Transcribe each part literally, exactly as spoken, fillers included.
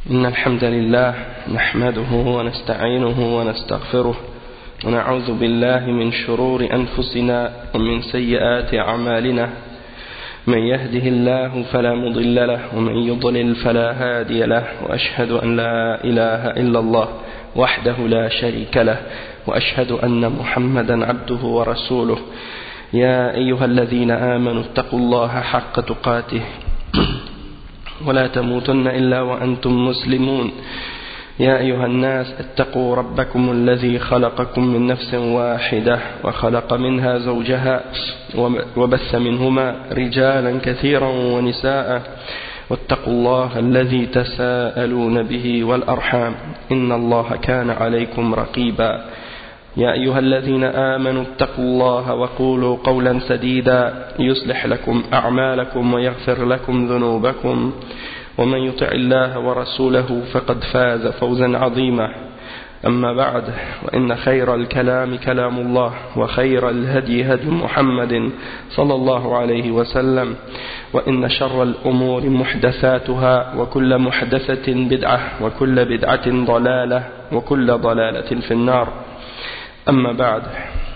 إن الحمد لله نحمده ونستعينه ونستغفره ونعوذ بالله من شرور أنفسنا ومن سيئات أعمالنا من يهده الله فلا مضل له ومن يضلل فلا هادي له وأشهد أن لا إله إلا الله وحده لا شريك له وأشهد أن محمدا عبده ورسوله يا أيها الذين آمنوا اتقوا الله حق تقاته ولا تموتن إلا وأنتم مسلمون يا أيها الناس اتقوا ربكم الذي خلقكم من نفس واحدة وخلق منها زوجها وبث منهما رجالا كثيرا ونساء واتقوا الله الذي تساءلون به والأرحام إن الله كان عليكم رقيبا يا أيها الذين آمنوا اتقوا الله وقولوا قولا سديدا يصلح لكم أعمالكم ويغفر لكم ذنوبكم ومن يطع الله ورسوله فقد فاز فوزا عظيما أما بعد وإن خير الكلام كلام الله وخير الهدي هدي محمد صلى الله عليه وسلم وإن شر الأمور محدثاتها وكل محدثة بدعة وكل بدعة ضلالة وكل ضلالة في النار أما بعد.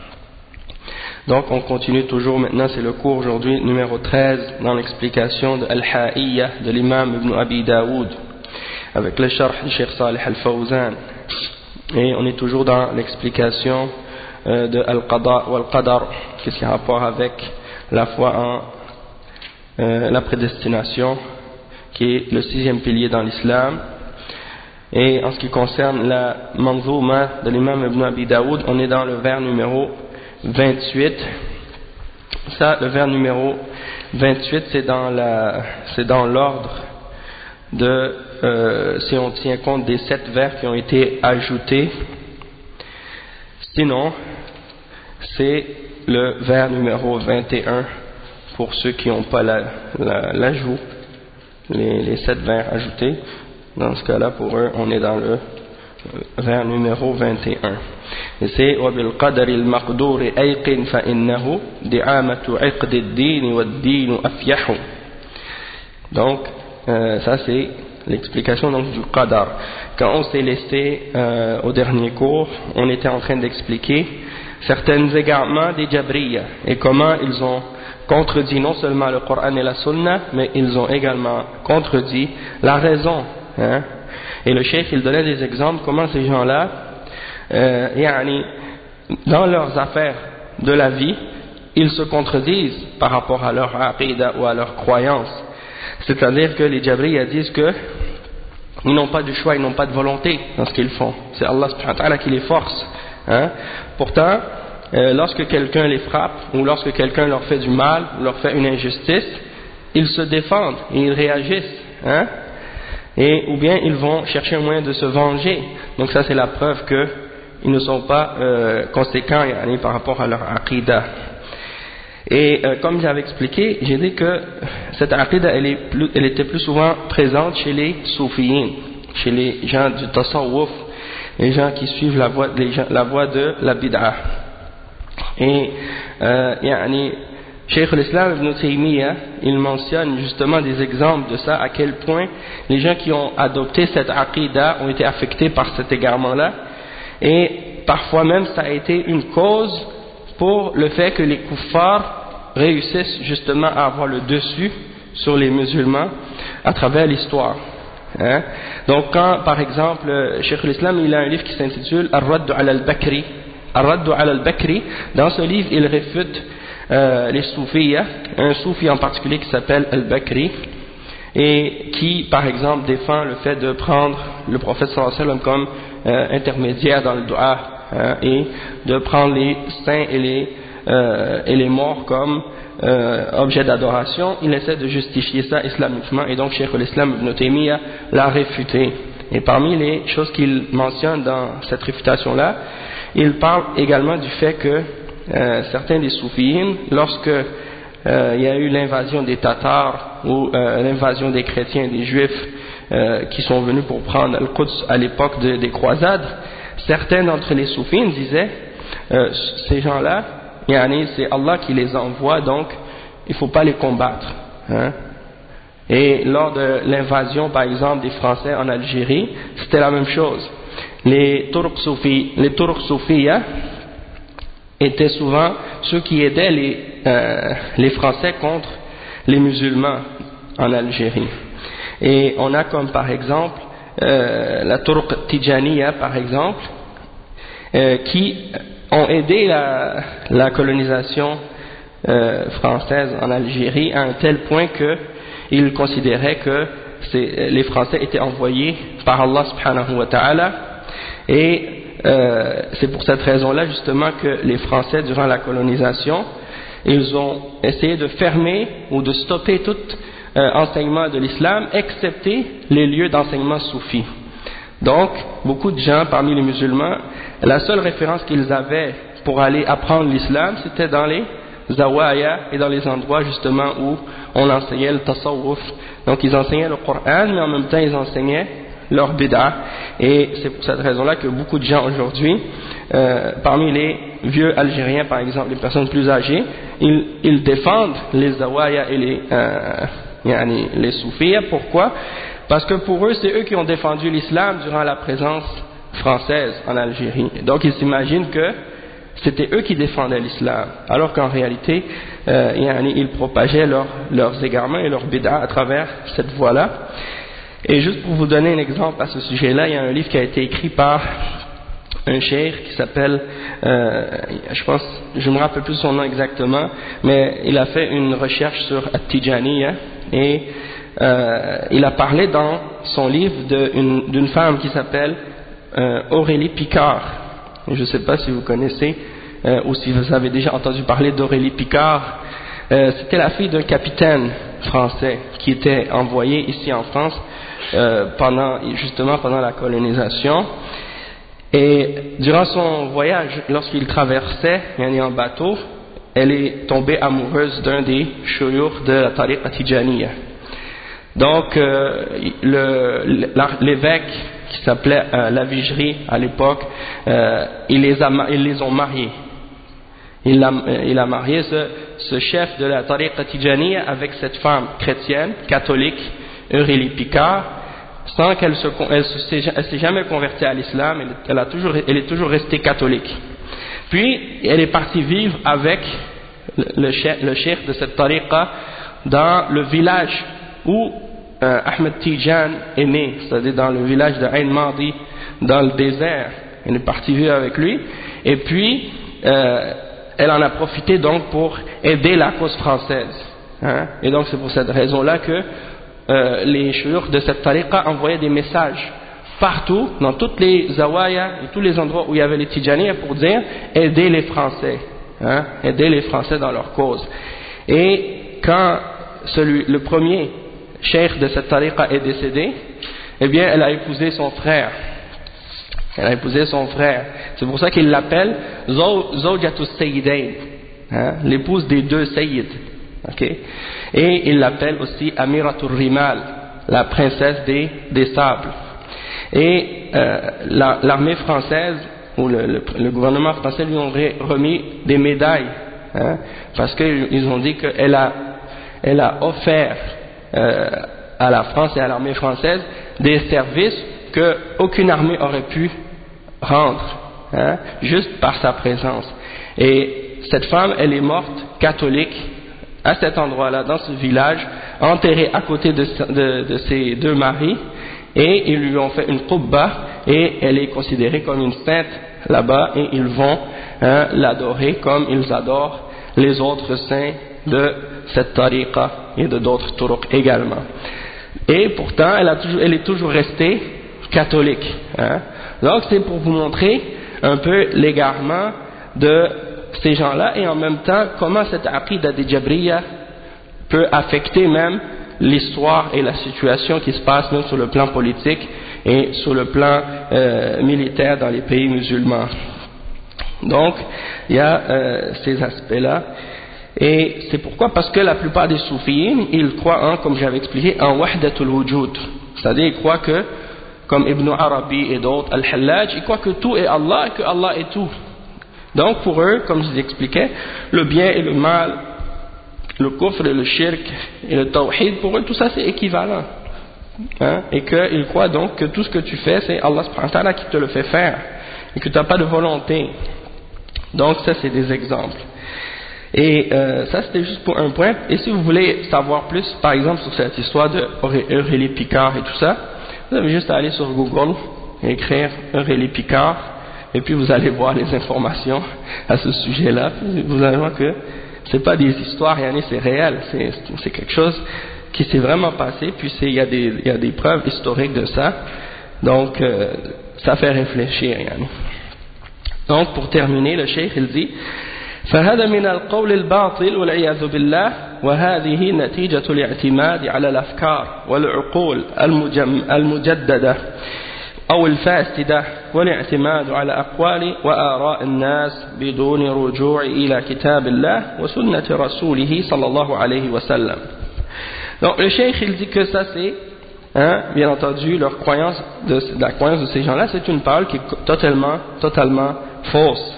Donc on continue toujours maintenant, c'est le cours aujourd'hui numéro treize dans l'explication de Al-Ha'iyya de l'imam Ibn Abi Daoud avec le sharh du Cheikh Salih Al-Fawzan, et on est toujours dans l'explication euh, de Al-Qada ou Al-Qadar, qui est en rapport avec la foi en euh, la prédestination, qui est le sixième pilier dans l'islam. Et en ce qui concerne la manzouma de l'imam Ibn Abi Daoud, on est dans le vers numéro vingt-huit. Ça, le vers numéro vingt-huit, c'est dans la, c'est dans l'ordre de, euh, si on tient compte des sept vers qui ont été ajoutés. Sinon, c'est le vers numéro vingt et un pour ceux qui n'ont pas la, la, l'ajout, les, les sept vers ajoutés. Dans ce cas-là, pour eux, on est dans le vers numéro vingt et un. Et c'est وَبِالْقَدَرِ الْمَقْدُورِ أَيْقِنْ فَإِنَّهُ دِعَامَةُ عِقْدِ الدِّينِ وَالدِّينُ أَفْيَحُ. Donc, euh, ça c'est l'explication donc, du qadar. Quand on s'est laissé euh, au dernier cours, on était en train d'expliquer certains égarements des Jabriya et comment ils ont contredit non seulement le Coran et la Sunna, mais ils ont également contredit la raison. Hein? Et le cheikh il donnait des exemples comment ces gens-là euh, yani, dans leurs affaires de la vie ils se contredisent par rapport à leur aqidah ou à leur croyance. C'est-à-dire que les Jabriya disent que ils n'ont pas de choix, ils n'ont pas de volonté dans ce qu'ils font, c'est Allah subhanahu wa ta'ala qui les force. Hein? Pourtant euh, lorsque quelqu'un les frappe ou lorsque quelqu'un leur fait du mal ou leur fait une injustice, ils se défendent et ils réagissent. Hein? Et, ou bien ils vont chercher un moyen de se venger. Donc ça c'est la preuve qu'ils ne sont pas euh, conséquents yani, par rapport à leur aqidah. Et euh, comme j'avais expliqué, j'ai dit que cette aqidah elle, est plus, elle était plus souvent présente chez les soufiyin, chez les gens du tasawwuf, les gens qui suivent la voie, les gens, la voie de la bid'ah. Et euh, yani, Cheikh al-Islam Ibn Taymiyyah, il mentionne justement des exemples de ça, à quel point les gens qui ont adopté cette aqidah ont été affectés par cet égarement-là, et parfois même ça a été une cause pour le fait que les kuffars réussissent justement à avoir le dessus sur les musulmans à travers l'histoire. Hein? Donc quand par exemple Cheikh al-Islam il a un livre qui s'intitule Ar-Radd ala al-Bakri, Ar-Radd ala al-Bakri, dans ce livre il réfute Euh, les soufiyas, un soufi en particulier qui s'appelle Al-Bakri, et qui par exemple défend le fait de prendre le prophète sallallahu alayhi wa sallam comme euh, intermédiaire dans le dua, hein, et de prendre les saints et les, euh, et les morts comme euh, objet d'adoration. Il essaie de justifier ça islamiquement, et donc Cheikh al-Islam Ibn Taymiyyah l'a réfuté. Et parmi les choses qu'il mentionne dans cette réfutation là, il parle également du fait que Euh, certains des soufiyins, lorsque euh, il y a eu l'invasion des Tatars ou euh, l'invasion des chrétiens, des juifs euh, qui sont venus pour prendre Al-Quds à l'époque de, des croisades, certains d'entre les soufiyins disaient euh, ces gens-là, yani, c'est Allah qui les envoie, donc il ne faut pas les combattre. Hein? Et lors de l'invasion, par exemple, des Français en Algérie, c'était la même chose. Les Turcs soufis, les Turcs soufis hein, étaient souvent ceux qui aidaient les, euh, les Français contre les musulmans en Algérie. Et on a comme par exemple euh, la Turc Tijaniya par exemple, euh, qui ont aidé la, la colonisation euh, française en Algérie à un tel point qu'ils considéraient que les Français étaient envoyés par Allah subhanahu wa ta'ala, et euh, c'est pour cette raison-là justement que les Français durant la colonisation ils ont essayé de fermer ou de stopper tout euh, enseignement de l'islam excepté les lieux d'enseignement soufi. Donc beaucoup de gens parmi les musulmans, la seule référence qu'ils avaient pour aller apprendre l'islam c'était dans les zawaya et dans les endroits justement où on enseignait le tasawwuf. Donc ils enseignaient le Coran mais en même temps ils enseignaient leur bid'a, et c'est pour cette raison-là que beaucoup de gens aujourd'hui, euh, parmi les vieux Algériens par exemple, les personnes plus âgées, ils, ils défendent les zawaya et les, euh, yani, les soufis. Pourquoi? Parce que pour eux c'est eux qui ont défendu l'islam durant la présence française en Algérie, donc ils s'imaginent que c'était eux qui défendaient l'islam, alors qu'en réalité euh, yani, ils propageaient leur, leurs égarements et leurs bid'a à travers cette voie-là. Et juste pour vous donner un exemple à ce sujet-là, il y a un livre qui a été écrit par un cheikh qui s'appelle, euh, je pense, je ne me rappelle plus son nom exactement, mais il a fait une recherche sur At-Tijaniya, et euh, il a parlé dans son livre d'une d'une femme qui s'appelle euh, Aurélie Picard. Je ne sais pas si vous connaissez euh, ou si vous avez déjà entendu parler d'Aurélie Picard. Euh, c'était la fille d'un capitaine français qui était envoyé ici en France euh, pendant, justement pendant la colonisation, et durant son voyage, lorsqu'il traversait en bateau, elle est tombée amoureuse d'un des shuyukh de la tariqa Tijaniya. Donc euh, l'évêque qui s'appelait euh, la Vigerie à l'époque, euh, il les a, ils les ont mariés. Il a, il a marié ce, ce chef de la tariqa Tijaniya avec cette femme chrétienne, catholique, Aurélie Picard, sans qu'elle se, elle se, elle s'est jamais convertie à l'islam, elle, elle, a toujours, elle est toujours restée catholique. Puis, elle est partie vivre avec le, le, chef, le chef de cette tariqa dans le village où euh, Ahmed Tijan est né, c'est-à-dire dans le village de Ain Madi, dans le désert. Elle est partie vivre avec lui, et puis, euh, elle en a profité donc pour aider la cause française. Hein? Et donc c'est pour cette raison-là que euh, les shuyukh de cette tariqa envoyaient des messages partout, dans toutes les zawaya et tous les endroits où il y avait les Tijaniya, pour dire aider les Français, hein? Aider les Français dans leur cause. Et quand celui, le premier cheikh de cette tariqa est décédé, eh bien elle a épousé son frère. Elle a épousé son frère. C'est pour ça qu'il l'appelle Zawjatu Sayyidain, hein, l'épouse des deux Sayyid. Okay? Et il l'appelle aussi Amiratul Rimal, la princesse des, des sables. Et euh, l'armée française, ou le, le, le gouvernement français lui ont remis des médailles, hein, parce qu'ils ont dit qu'elle a, elle a offert euh, à la France et à l'armée française des services qu'aucune armée aurait pu rendre, hein, juste par sa présence. Et cette femme, elle est morte catholique à cet endroit-là, dans ce village, enterrée à côté de, de, de ses deux maris, et ils lui ont fait une qubba, et elle est considérée comme une sainte là-bas, et ils vont hein, l'adorer comme ils adorent les autres saints de cette tariqa et de d'autres turuq également. Et pourtant, elle, a toujours, elle est toujours restée catholique. Hein. Donc c'est pour vous montrer un peu l'égarement de ces gens-là, et en même temps comment cette aqidah des Jabriya peut affecter même l'histoire et la situation qui se passe même sur le plan politique et sur le plan euh, militaire dans les pays musulmans. Donc il y a euh, ces aspects-là, et c'est pourquoi, parce que la plupart des soufis ils croient en, comme j'avais expliqué, en wahdatul wujud, c'est-à-dire ils croient que, comme Ibn Arabi et d'autres, Al-Hallaj, ils croient que tout est Allah et que Allah est tout. Donc pour eux, comme je vous expliquais, le bien et le mal le kufr et le shirk et le tawhid, pour eux tout ça c'est équivalent, hein, et qu'ils croient donc que tout ce que tu fais c'est Allah subhanahu wa ta'ala qui te le fait faire et que tu n'as pas de volonté. Donc ça c'est des exemples. Et euh, ça c'était juste pour un point. Et si vous voulez savoir plus par exemple sur cette histoire de Aurélie Picard et tout ça, vous avez juste à aller sur Google et écrire Aurélie Picard et puis vous allez voir les informations à ce sujet là. Vous allez voir que c'est pas des histoires, c'est réel, c'est, c'est quelque chose qui s'est vraiment passé, puis il y, y a des preuves historiques de ça, donc euh, ça fait réfléchir. Yani. Donc pour terminer, le cheikh il dit فهذا من القول الباطل والعياذ بالله وهذه نتيجة الاعتماد على الأفكار والعقول المجددة أو الفاسدة والاعتماد على أقوال وآراء الناس بدون رجوع إلى كتاب الله وسنة رسوله صلى الله عليه وسلم. Donc le cheikh il dit que ça c'est, hein, bien entendu, leur croyance de, la croyance de ces gens-là, c'est une parole qui est totalement, totalement fausse.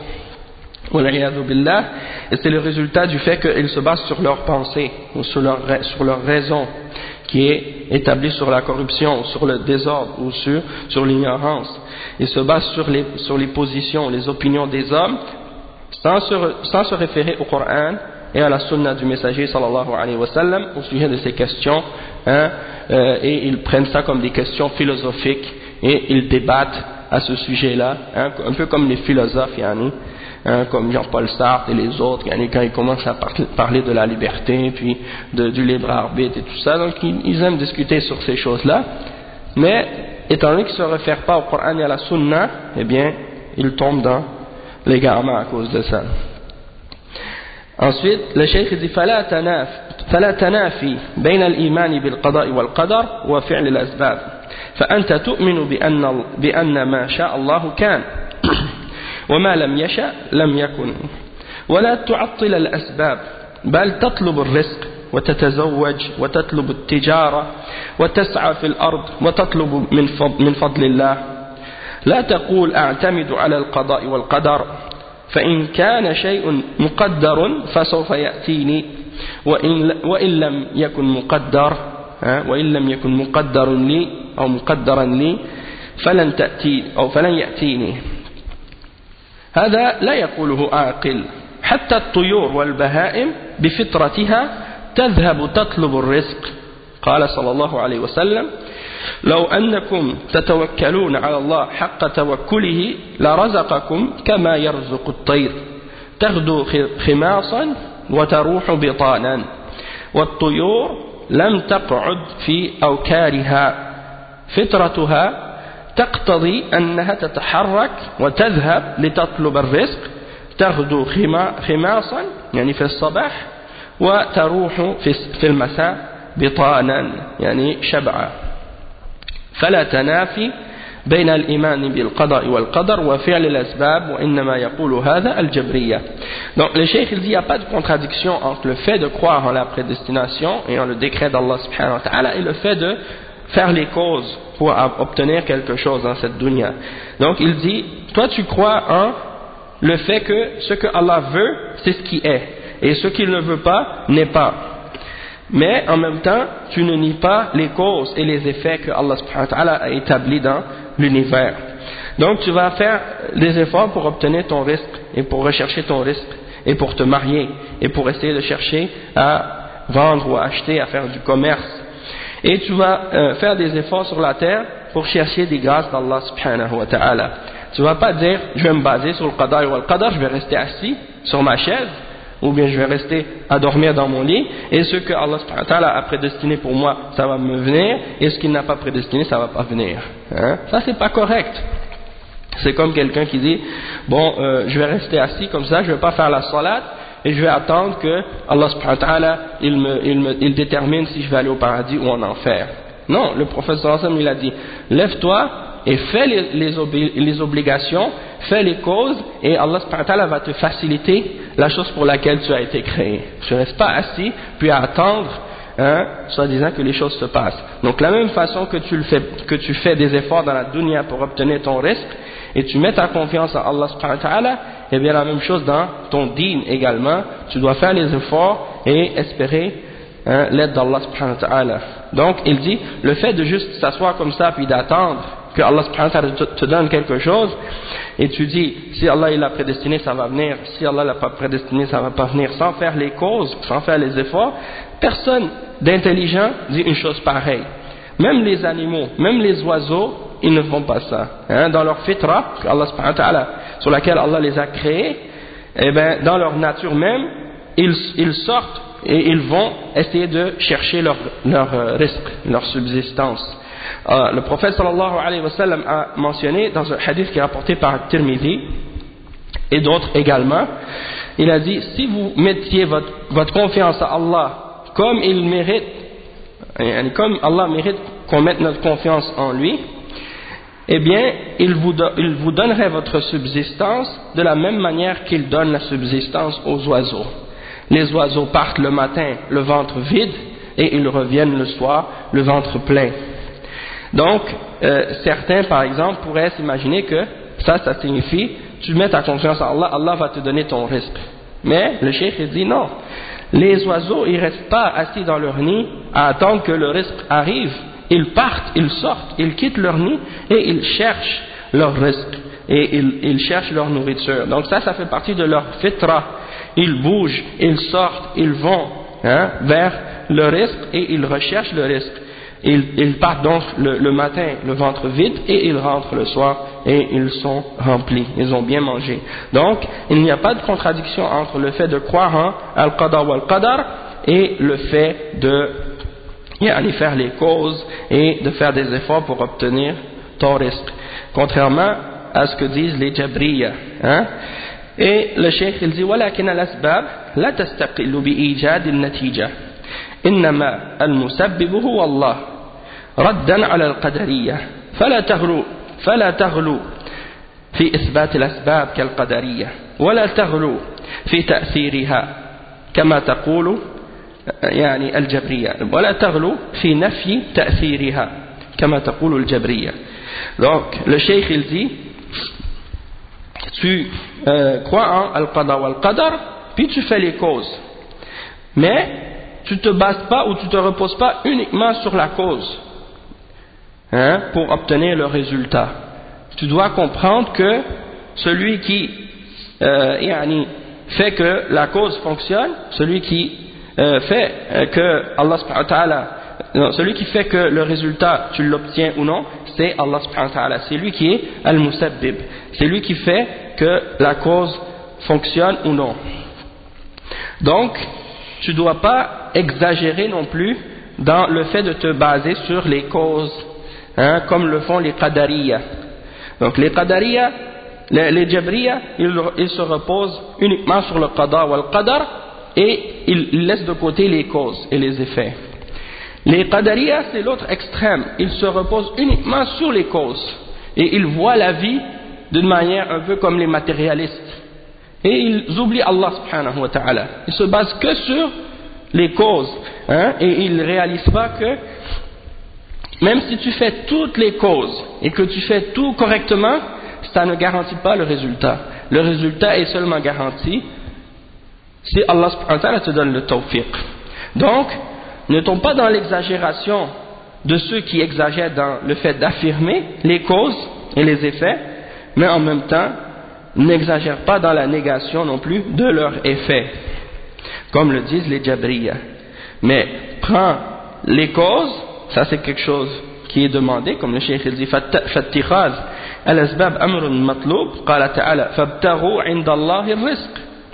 Et c'est le résultat du fait qu'ils se basent sur leur pensée ou sur leur, sur leur raison qui est établie sur la corruption, sur le désordre ou sur, sur l'ignorance. Ils se basent sur les, sur les positions, les opinions des hommes sans se, sans se référer au Coran et à la sunna du messager sallallahu alayhi wa sallam au sujet de ces questions, hein, euh, et ils prennent ça comme des questions philosophiques et ils débattent à ce sujet-là, hein, un peu comme les philosophes, yani, hein, comme Jean-Paul Sartre et les autres, yani, quand ils commencent à parler de la liberté, puis de, du libre arbitre et tout ça, donc ils, ils aiment discuter sur ces choses-là, mais étant donné qu'ils ne se réfèrent pas au Coran et à la sunna, eh bien, ils tombent dans l'égarement à cause de ça. Ensuite, le cheikh dit فلا تناف فلا تنافي بين الإيمان بالقضاء والقدر وفعل الأسباب فأنت تؤمن بأن بأن ما شاء الله كان وما لم يشأ لم يكن ولا تعطل الأسباب بل تطلب الرزق وتتزوج وتطلب التجارة وتسعى في الأرض وتطلب من فضل, من فضل الله لا تقول أعتمد على القضاء والقدر فإن كان شيء مقدر فسوف يأتيني وإن, وإن لم يكن مقدر وإن لم يكن مقدر لي أو مقدرا لي فلن تأتي أو فلن يأتيني. هذا لا يقوله عاقل. حتى الطيور والبهائم بفطرتها تذهب تطلب الرزق. قال صلى الله عليه وسلم: لو أنكم تتوكلون على الله حق توكله لرزقكم كما يرزق الطير تغدو خماصا وتروح بطانا والطيور لم تقعد في أوكارها فطرتها تقتضي أنها تتحرك وتذهب لتطلب الرزق تغدو خماصا يعني في الصباح وتروح في المساء بطانا يعني شبعا. فلا تنافي بين الإيمان بالقضاء والقدر وفعل الأسباب وإنما يقول هذا الجبرية. Donc le cheikh il dit il n'y a pas de contradiction entre le fait de croire en la prédestination et en le décret d'Allah subhanahu wa ta'ala et le fait de faire les causes pour obtenir quelque chose dans cette dunya. Donc il dit toi tu crois en le fait que ce que Allah veut c'est ce qui est et ce qu'il ne veut pas n'est pas. Mais en même temps, tu ne nies pas les causes et les effets que Allah subhanahu wa ta'ala a établis dans l'univers. Donc tu vas faire des efforts pour obtenir ton risque et pour rechercher ton risque et pour te marier et pour essayer de chercher à vendre ou à acheter, à faire du commerce. Et tu vas euh, faire des efforts sur la terre pour chercher des grâces d'Allah subhanahu wa ta'ala. Tu ne vas pas dire je vais me baser sur le qadar ou le qadar, je vais rester assis sur ma chaise ou bien je vais rester à dormir dans mon lit et ce que Allah subhanahu wa ta'ala a prédestiné pour moi ça va me venir et ce qu'il n'a pas prédestiné ça va pas venir, hein? Ça c'est pas correct. C'est comme quelqu'un qui dit bon euh, je vais rester assis comme ça, je vais pas faire la salat et je vais attendre que Allah subhanahu wa ta'ala il me, il me, il détermine si je vais aller au paradis ou en enfer. Non, le prophète sallallahu alayhi wa sallam il a dit lève-toi et fais les, les, obli les obligations, fais les causes et Allah subhanahu wa ta'ala va te faciliter la chose pour laquelle tu as été créé. Tu ne restes pas assis puis à attendre, hein, soit disant que les choses se passent. Donc la même façon que tu, le fais, que tu fais des efforts dans la dunya pour obtenir ton risque et tu mets ta confiance en Allah subhanahu wa ta'ala, et bien la même chose dans ton dîn également, tu dois faire les efforts et espérer hein, l'aide d'Allah subhanahu wa ta'ala. Donc il dit, le fait de juste s'asseoir comme ça puis d'attendre que Allah subhanahu wa ta'ala te, te donne quelque chose, et tu dis, si Allah il l'a prédestiné, ça va venir, si Allah l'a pas prédestiné, ça va pas venir, sans faire les causes, sans faire les efforts, personne d'intelligent dit une chose pareille. Même les animaux, même les oiseaux, ils ne font pas ça. Hein, dans leur fitra, Allah subhanahu wa ta'ala, sur laquelle Allah les a créés, eh ben, dans leur nature même, ils, ils sortent et ils vont essayer de chercher leur, leur euh, risque, leur subsistance. Euh, le prophète sallallahu alayhi wa sallam a mentionné dans un hadith qui est rapporté par Tirmidhi et d'autres également, il a dit, si vous mettiez votre, votre confiance à Allah comme il mérite, comme Allah mérite qu'on mette notre confiance en lui, eh bien, il vous, do, il vous donnerait votre subsistance de la même manière qu'il donne la subsistance aux oiseaux. Les oiseaux partent le matin le ventre vide et ils reviennent le soir le ventre plein. Donc, euh, certains par exemple pourraient s'imaginer que ça, ça signifie tu mets ta confiance en Allah, Allah va te donner ton risque. Mais le cheikh il dit non. Les oiseaux, ils ne restent pas assis dans leur nid à attendre que le risque arrive. Ils partent, ils sortent, ils quittent leur nid et ils cherchent leur risque. Et ils, ils cherchent leur nourriture. Donc ça, ça fait partie de leur fitra. Ils bougent, ils sortent, ils vont hein, vers le risque et ils recherchent le risque. Ils, ils partent donc le, le matin le ventre vide et ils rentrent le soir et ils sont remplis, ils ont bien mangé. Donc il n'y a pas de contradiction entre le fait de croire en Al-Qada ou Al-Qadar et le fait de aller faire les causes et de faire des efforts pour obtenir ton risque, contrairement à ce que disent les Jabriya. Hein? Et le cheikh il dit وَلَكِنَ الْأَسْبَابِ لَا تَسْتَقِلُّ بِإِيجَادِ النَّتِيجَةِ إنما المسبب هو الله ردا على القدرية فلا تغلو فلا تغلو في إثبات الأسباب كالقدرية ولا تغلو في تأثيرها كما تقول يعني الجبرية ولا تغلو في نفي تأثيرها كما تقول الجبرية. Donc le cheikh il dit tu euh, crois en Al-Qada ou Al-Qadar puis tu fais les causes, mais tu ne te bases pas ou tu ne te reposes pas uniquement sur la cause hein, pour obtenir le résultat. Tu dois comprendre que celui qui euh, yani, fait que la cause fonctionne, celui qui euh, fait euh, que Allah subhanahu wa ta'ala, non, celui qui fait que le résultat tu l'obtiens ou non, c'est Allah subhanahu wa ta'ala. C'est lui qui est al-musabbib. C'est lui qui fait que la cause fonctionne ou non. Donc, tu ne dois pas exagérer non plus dans le fait de te baser sur les causes, hein, comme le font les Qadariya. Donc les Qadariya, les, les Jabriya, ils, ils se reposent uniquement sur le Qada ou le Qadar et ils, ils laissent de côté les causes et les effets. Les Qadariya, c'est l'autre extrême, ils se reposent uniquement sur les causes et ils voient la vie d'une manière un peu comme les matérialistes. Et ils oublient Allah subhanahu wa ta'ala. Ils se basent que sur les causes. Hein, et ils ne réalisent pas que même si tu fais toutes les causes et que tu fais tout correctement, ça ne garantit pas le résultat. Le résultat est seulement garanti si Allah subhanahu wa ta'ala te donne le tawfiq. Donc, ne tombe pas dans l'exagération de ceux qui exagèrent dans le fait d'affirmer les causes et les effets, mais en même temps, n'exagère pas dans la négation non plus de leurs effets, comme le disent les Jabriya. Mais prends les causes, ça c'est quelque chose qui est demandé, comme le cheikh dit فاتخاذ الأسباب أمر مطلوب قال تعالى فابتغوا عند الله الرزق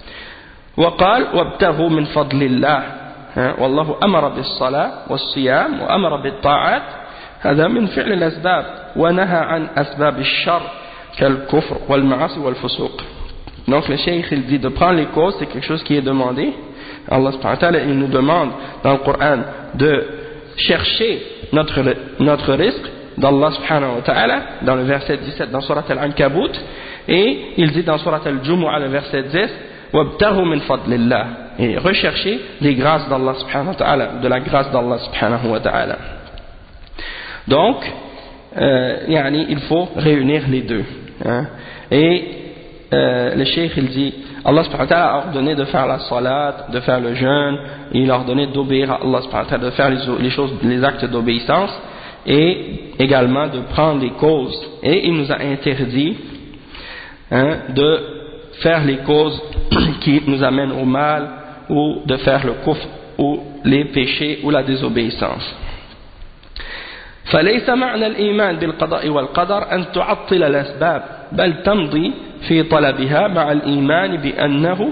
وقال وابتغوا من فضل الله والله أمر بالصلاة والصيام وأمر بالطاعات هذا من فعل الأسباب ونهى عن أسباب الشر كالكفر والمعاصي والفسوق. Donc le cheikh il dit de prendre les causes, c'est quelque chose qui est demandé. Allah subhanahu wa ta'ala il nous demande dans le Coran de chercher notre, notre risque d'Allah subhanahu wa ta'ala dans le verset dix-sept dans Surat Al-Ankabut, et il dit dans Surat Al-Jumu'ah le verset dix وَابْتَغُوا مِنْ فَضْلِ اللَّهِ, et rechercher les grâces d'Allah subhanahu wa ta'ala, de la grâce d'Allah subhanahu wa ta'ala. Donc euh, yani, il faut réunir les deux hein. Et euh, le cheikh il dit Allah subhanahu wa ta'ala a ordonné de faire la salat, de faire le jeûne, et il a ordonné d'obéir à Allah subhanahu wa ta'ala, de faire les, les choses, les actes d'obéissance, et également de prendre les causes. Et il nous a interdit hein, de faire les causes qui nous amènent au mal, ou de faire le kufr, ou les péchés, ou la désobéissance. فليس معنى الإيمان بالقضاء والقدر أن تعطل الأسباب بل تمضي في طلبها مع الإيمان بأنه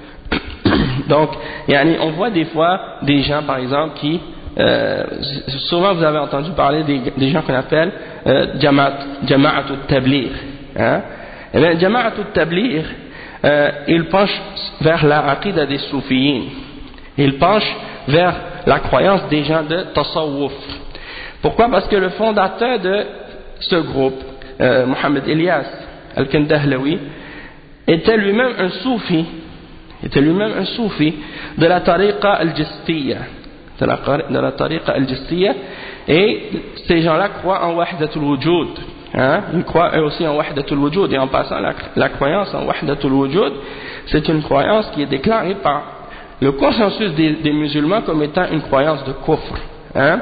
donc يعني on voit des fois des gens par exemple qui euh, souvent vous avez entendu parler des, des gens qu'on appelle euh, Jama'at al-Tabligh hein? Et bien Jama'at al-Tabligh euh, ils penchent vers la aqida des soufiyin, ils penchent vers la croyance des gens de Tasawwuf. Pourquoi? Parce que le fondateur de ce groupe, euh, Mohammed Ilyas al-Kandahlawi, était lui-même un soufi, était lui-même un soufi de la tariqa al-Jistiyya, de la, de la tariqa al-Jistiyya, et ces gens-là croient en wahdatul wujud, hein? Ils croient eux aussi en wahdatul wujud, et en passant la, la croyance en wahdatul wujud, c'est une croyance qui est déclarée par le consensus des, des musulmans comme étant une croyance de kufr, hein?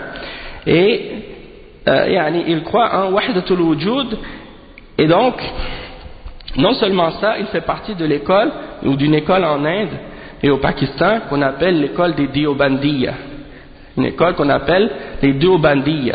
Et euh, yani, il croit en wahdatul wujud, et donc non seulement ça, il fait partie de l'école ou d'une école en Inde et au Pakistan qu'on appelle l'école des Deobandiyya, une école qu'on appelle les Deobandiyya.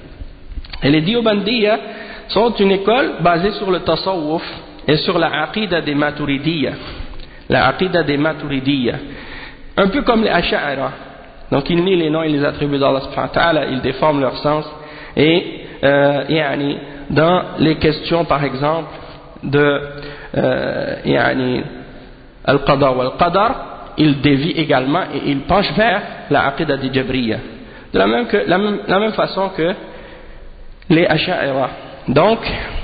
Et les Deobandiyya sont une école basée sur le tasawwuf et sur la aqida des Maturidiyya, la aqida des Maturidiyya, un peu comme les Ash'ara. Donc ils nient les noms et les attributs d'Allah subhanahu wa ta'ala, ils déforment leur sens, et euh, yani, dans les questions par exemple de euh, yani, al-qada wa al-qadar, ils dévient également et ils penchent vers la aqidah des Jabriya, de la même, que, la même, la même façon que les Ash'ara. Donc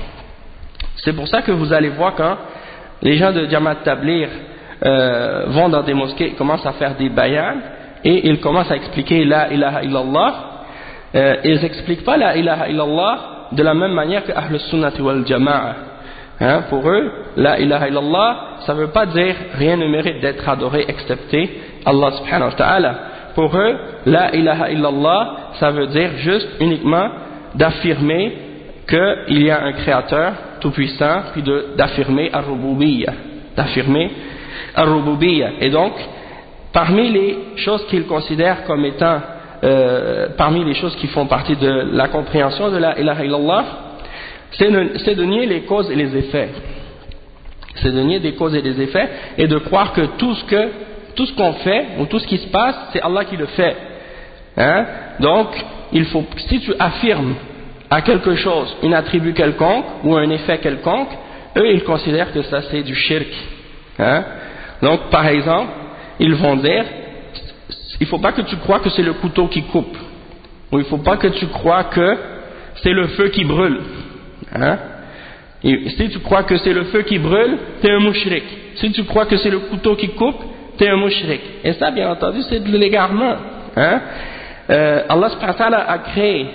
c'est pour ça que vous allez voir quand les gens de Jamaat Tabligh euh, vont dans des mosquées et commencent à faire des bayans, et ils commencent à expliquer la ilaha illallah, euh, ils n'expliquent pas la ilaha illallah de la même manière que Ahl Sunnati wal Jama'a. Hein, pour eux, la ilaha illallah, ça ne veut pas dire rien ne mérite d'être adoré excepté Allah subhanahu wa ta'ala. Pour eux, la ilaha illallah, ça veut dire juste uniquement d'affirmer qu'il y a un créateur tout-puissant, puis d'affirmer ar-rububiyya, d'affirmer ar-rububiyya. Et donc, parmi les choses qu'ils considèrent comme étant, euh, parmi les choses qui font partie de la compréhension de la ilaha illallah, c'est de, de nier les causes et les effets. C'est de nier des causes et des effets, et de croire que tout ce que, tout ce qu'on fait, ou tout ce qui se passe, c'est Allah qui le fait. Hein? Donc, il faut, si tu affirmes à quelque chose, un attribut quelconque, ou un effet quelconque, eux, ils considèrent que ça c'est du shirk. Hein? Donc, par exemple, ils vont dire, il ne faut pas que tu crois que c'est le couteau qui coupe, ou il ne faut pas que tu crois que c'est le feu qui brûle. Hein? Et si tu crois que c'est le feu qui brûle, tu es un mushrik. Si tu crois que c'est le couteau qui coupe, tu es un mushrik. Et ça, bien entendu, c'est de l'égarement. Hein? Euh, Allah subhanahu wa ta'ala a créé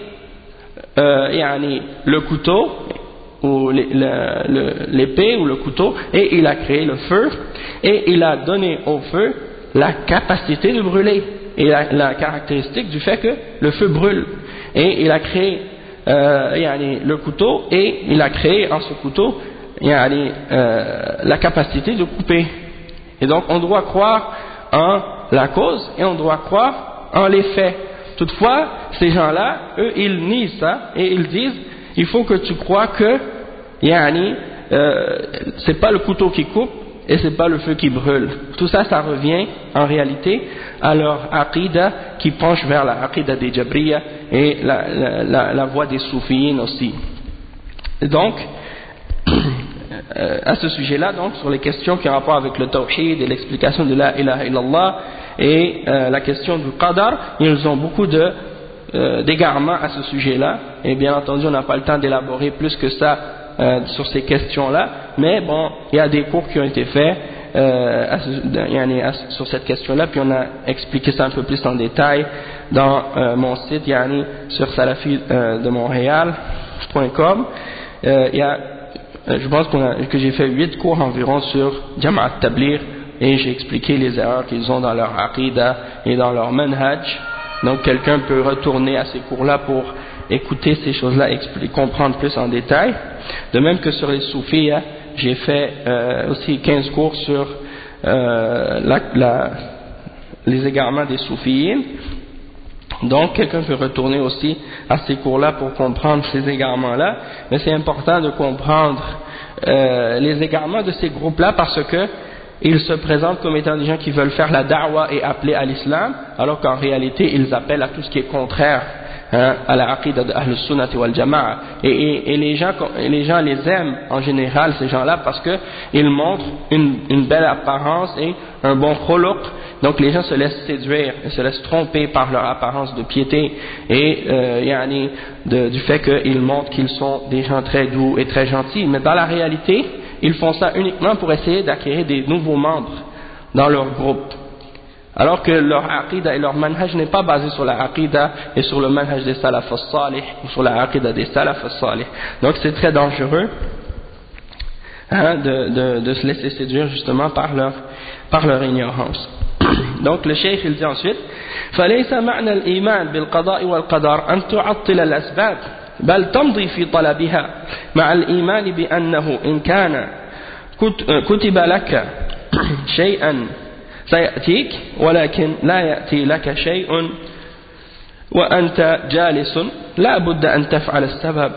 euh, yani, le couteau, ou l'épée ou le couteau, et il a créé le feu, et il a donné au feu la capacité de brûler, et la, la caractéristique du fait que le feu brûle. Et il a créé euh, yani, le couteau, et il a créé en ce couteau yani, euh, la capacité de couper. Et donc on doit croire en la cause et on doit croire en les faits. Toutefois, ces gens-là, eux, ils nient ça et ils disent, il faut que tu crois que yani, euh, c'est pas le couteau qui coupe et c'est pas le feu qui brûle. Tout ça, ça revient en réalité à leur aqidah qui penche vers la aqidah des Jabriya et la, la, la, la voie des Soufiyin aussi. Et donc, à ce sujet-là, donc, sur les questions qui ont rapport avec le tawhid et l'explication de la ilaha illallah et euh, la question du qadar, ils ont beaucoup de euh, d'égarements à ce sujet-là, et bien entendu on n'a pas le temps d'élaborer plus que ça euh, sur ces questions-là, mais bon, il y a des cours qui ont été faits euh, à ce, à, sur cette question-là, puis on a expliqué ça un peu plus en détail dans euh, mon site yani, sur salafi euh, de Montréal point com. Euh, il y a euh, je pense qu'on a, que j'ai fait huit cours environ sur Jama'at Tabligh et j'ai expliqué les erreurs qu'ils ont dans leur aqidah et dans leur manhaj. Donc quelqu'un peut retourner à ces cours-là pour écouter ces choses-là et comprendre plus en détail. De même que sur les soufis, hein, j'ai fait euh, aussi quinze cours sur euh, la, la, les égarements des soufis. Donc quelqu'un peut retourner aussi à ces cours-là pour comprendre ces égarements-là, mais c'est important de comprendre euh, les égarements de ces groupes-là parce que ils se présentent comme étant des gens qui veulent faire la da'wa et appeler à l'islam, alors qu'en réalité ils appellent à tout ce qui est contraire, hein, à la aqidah de Ahl Sunnah wal Jama'a. Et, et, et les gens, et les gens les aiment en général, ces gens-là, parce que ils montrent une, une belle apparence et un bon khuluq. Donc les gens se laissent séduire et se laissent tromper par leur apparence de piété et euh, yani, de, du fait qu'ils montrent qu'ils sont des gens très doux et très gentils. Mais dans la réalité, ils font ça uniquement pour essayer d'acquérir des nouveaux membres dans leur groupe. Alors que leur aqidah et leur manhaj n'est pas basé sur la aqidah et sur le manhaj des salaf as-salih ou sur la aqidah des salaf as-salih. Donc c'est très dangereux, hein, de, de, de se laisser séduire justement par leur, par leur ignorance. Donc le cheikh il dit ensuite فليس معنى الإيمان بالقضاء والقدر أن تعطل الأسباب بل تمضي في طلبها مع الإيمان بأنه إن كان كتب لك شيئا سيأتيك ولكن لا يأتي لك شيء وأنت جالس لا بد أن تفعل السبب.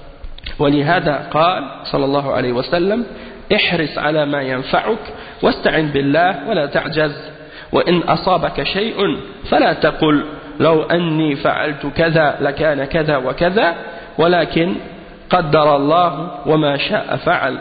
ولهذا قال صلى الله عليه وسلم احرص على ما ينفعك واستعن بالله ولا تعجز وإن أصابك شيء فلا تقل لو أني فعلت كذا لكان كذا وكذا ولكن قدر الله وما شاء فعل.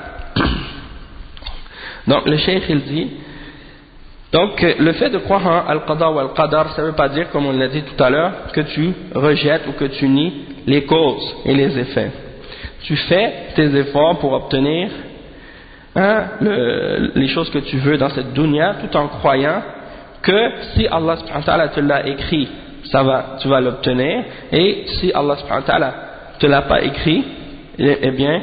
Donc le cheikh il dit, donc le fait de croire en al-qada ou al-qadar, ça ne veut pas dire, comme on l'a dit tout à l'heure, que tu rejettes ou que tu nies les causes et les effets. Tu fais tes efforts pour obtenir, hein, le, les choses que tu veux dans cette dunya, tout en croyant que si Allah subhanahu wa ta'ala te l'a écrit, ça va, tu vas l'obtenir, et si Allah subhanahu wa ta'ala te l'a pas écrit, eh bien,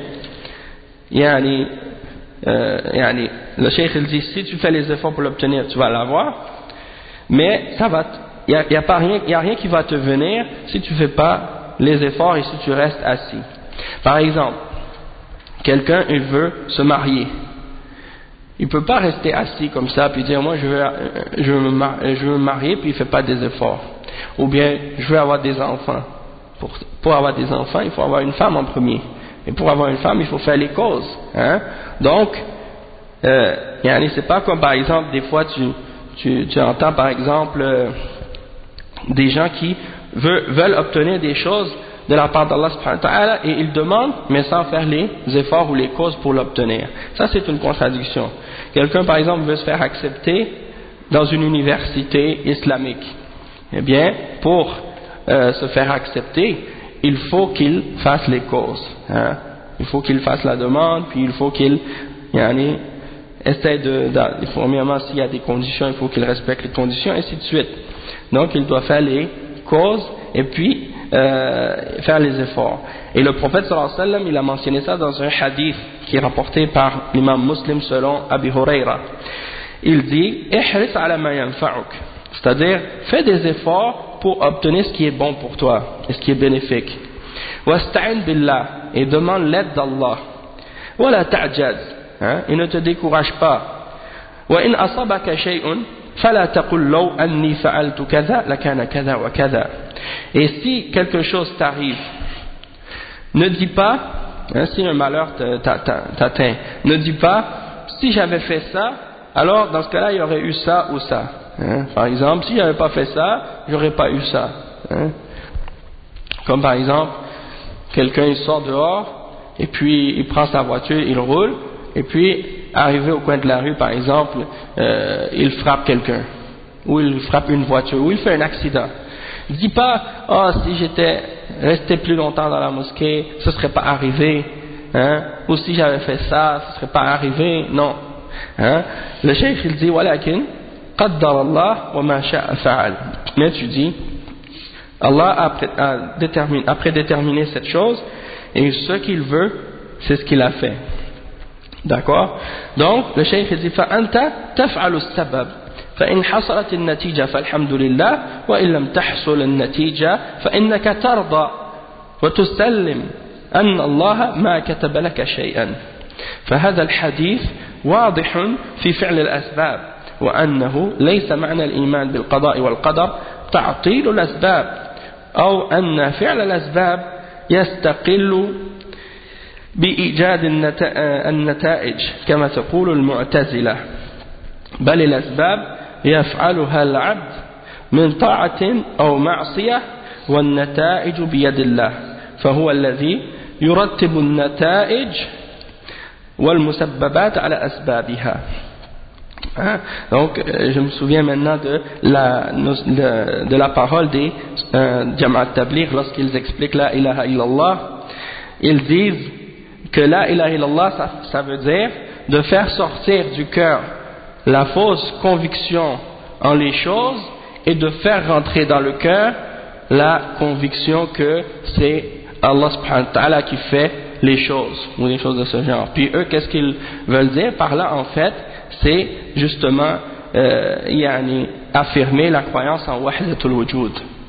yani, euh, yani, le cheikh il dit, si tu fais les efforts pour l'obtenir, tu vas l'avoir, mais ça va, il n'y a, y a pas rien, il y a rien qui va te venir si tu fais pas les efforts et si tu restes assis. Par exemple, quelqu'un il veut se marier. Il ne peut pas rester assis comme ça puis dire moi je veux, je veux, me, marier, je veux me marier puis il ne fait pas des efforts. Ou bien je veux avoir des enfants. Pour, pour avoir des enfants, il faut avoir une femme en premier. Et pour avoir une femme, il faut faire les causes. Hein? Donc, euh, c'est pas comme par exemple, des fois tu, tu, tu entends par exemple euh, des gens qui veulent, veulent obtenir des choses de la part d'Allah subhanahu wa ta'ala et ils demandent mais sans faire les efforts ou les causes pour l'obtenir. Ça c'est une contradiction. Quelqu'un par exemple veut se faire accepter dans une université islamique. Eh bien pour euh, se faire accepter il faut qu'il fasse les causes, hein. Il faut qu'il fasse la demande puis il faut qu'il yani, essaie de, de premièrement s'il y a des conditions il faut qu'il respecte les conditions et ainsi de suite. Donc il doit faire les causes et puis Euh, faire les efforts. Et le prophète sallallahu alayhi wa sallam il a mentionné ça dans un hadith qui est rapporté par l'imam Muslim selon Abi Huraira. Il dit ihris ala ma yanfa'uk, c'est-à-dire fais des efforts pour obtenir ce qui est bon pour toi et ce qui est bénéfique. Wasta'in billah, et demande l'aide d'Allah. Wala ta'jaz, hein, et ne te décourage pas. Wa in asabaka shay'un fala taqul law anni fa'altu kadha lakana kadha wa kadha. Et si quelque chose t'arrive, ne dis pas, hein, si un malheur t'atteint, ne dis pas, si j'avais fait ça, alors dans ce cas-là, il y aurait eu ça ou ça. Hein. Par exemple, si j'avais pas fait ça, j'aurais pas eu ça. Hein. Comme par exemple, quelqu'un il sort dehors, et puis il prend sa voiture, il roule, et puis arrivé au coin de la rue, par exemple, euh, il frappe quelqu'un, ou il frappe une voiture, ou il fait un accident. Ne dis pas, oh, si j'étais resté plus longtemps dans la mosquée, ce ne serait pas arrivé, hein? Ou si j'avais fait ça, ce ne serait pas arrivé. Non. Hein? Le cheikh il dit, walakin, qaddar Allah wa ma sha'a fa'al. Mais tu dis, Allah a, a, déterminé, a prédéterminé cette chose, et ce qu'il veut, c'est ce qu'il a fait. D'accord? Donc, le cheikh dit فأنت تفعل السبب فإن حصلت النتيجة فالحمد لله وإن لم تحصل النتيجة فإنك ترضى وتسلم أن الله ما كتب لك شيئا. فهذا الحديث واضح في فعل الأسباب وأنه ليس معنى الإيمان بالقضاء والقدر تعطيل الأسباب أو أن فعل الأسباب يستقل بإيجاد النتائج كما تقول المعتزلة، بل الأسباب يفعلها العبد من طاعة أو معصية والنتائج بيد الله فهو الذي يرتب النتائج والمسببات على أسبابها. Hein? Donc, euh, je me souviens maintenant de la, de, de la parole des euh, Jamaat Tabligh lorsqu'ils expliquent la ilaha illallah. Ils disent que la ilaha illallah, ça, ça veut dire de faire sortir du cœur la fausse conviction en les choses et de faire rentrer dans le cœur la conviction que c'est Allah subhanahu wa ta'ala qui fait les choses ou des choses de ce genre. Puis eux, qu'est-ce qu'ils veulent dire par là en fait? C'est justement euh, yani, affirmer la croyance en wahdatul wujud.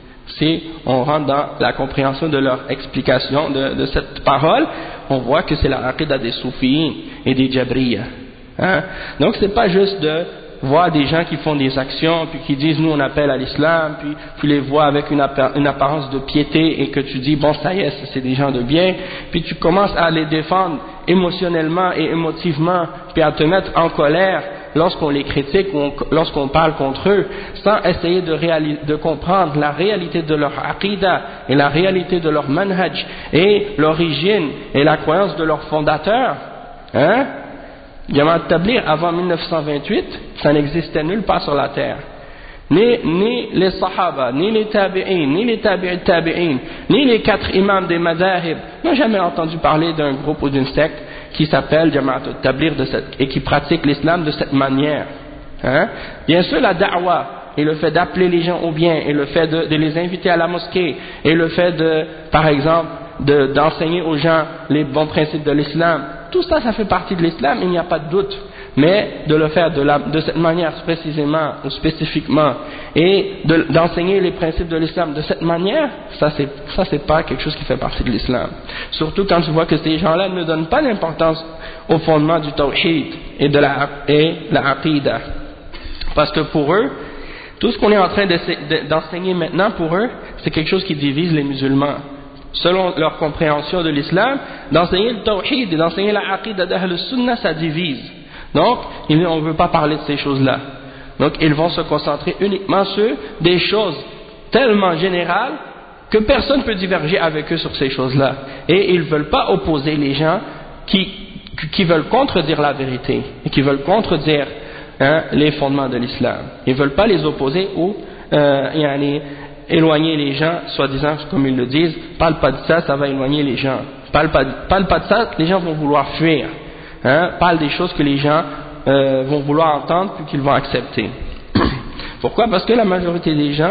Si on rentre dans la compréhension de leur explication de, de cette parole, on voit que c'est la aqida des soufiyyin et des jabriyya. Hein? Donc c'est pas juste de voir des gens qui font des actions puis qui disent nous on appelle à l'islam, puis tu les vois avec une, une apparence de piété et que tu dis bon ça y est c'est des gens de bien, puis tu commences à les défendre émotionnellement et émotivement puis à te mettre en colère lorsqu'on les critique ou lorsqu'on parle contre eux sans essayer de, de comprendre la réalité de leur aqida et la réalité de leur manhaj et l'origine et la croyance de leur fondateur. Hein? Jamaat Tabligh avant mille neuf cent vingt-huit, ça n'existait nulle part sur la terre. Ni, ni les Sahaba, ni les Tabi'in, ni les Tabi'in Tabi'in, ni les quatre imams des Madahib n'ont jamais entendu parler d'un groupe ou d'une secte qui s'appelle Jamaat Tabligh de cette, et qui pratique l'islam de cette manière. Hein? Bien sûr, la da'wa et le fait d'appeler les gens au bien et le fait de, de les inviter à la mosquée et le fait de, par exemple, de, d'enseigner aux gens les bons principes de l'islam, tout ça, ça fait partie de l'islam, il n'y a pas de doute. Mais de le faire de, la, de cette manière précisément ou spécifiquement et de, d'enseigner les principes de l'islam de cette manière, ça c'est, ça c'est pas quelque chose qui fait partie de l'islam. Surtout quand tu vois que ces gens-là ne donnent pas d'importance au fondement du tawhid et de la, et la aqidah. Parce que pour eux, tout ce qu'on est en train d'enseigner maintenant pour eux, c'est quelque chose qui divise les musulmans. Selon leur compréhension de l'islam, d'enseigner le tawhid et d'enseigner la aqidah d'ahl sunnah, ça divise. Donc, on ne veut pas parler de ces choses-là. Donc, ils vont se concentrer uniquement sur des choses tellement générales que personne ne peut diverger avec eux sur ces choses-là. Et ils ne veulent pas opposer les gens qui, qui veulent contredire la vérité et qui veulent contredire hein, les fondements de l'islam. Ils ne veulent pas les opposer ou euh, yani, éloigner les gens, soi-disant, comme ils le disent, parle pas de ça, ça va éloigner les gens. Parle pas, parle pas de ça, les gens vont vouloir fuir. Hein, parle des choses que les gens euh, vont vouloir entendre puis qu'ils vont accepter. Pourquoi? Parce que la majorité des gens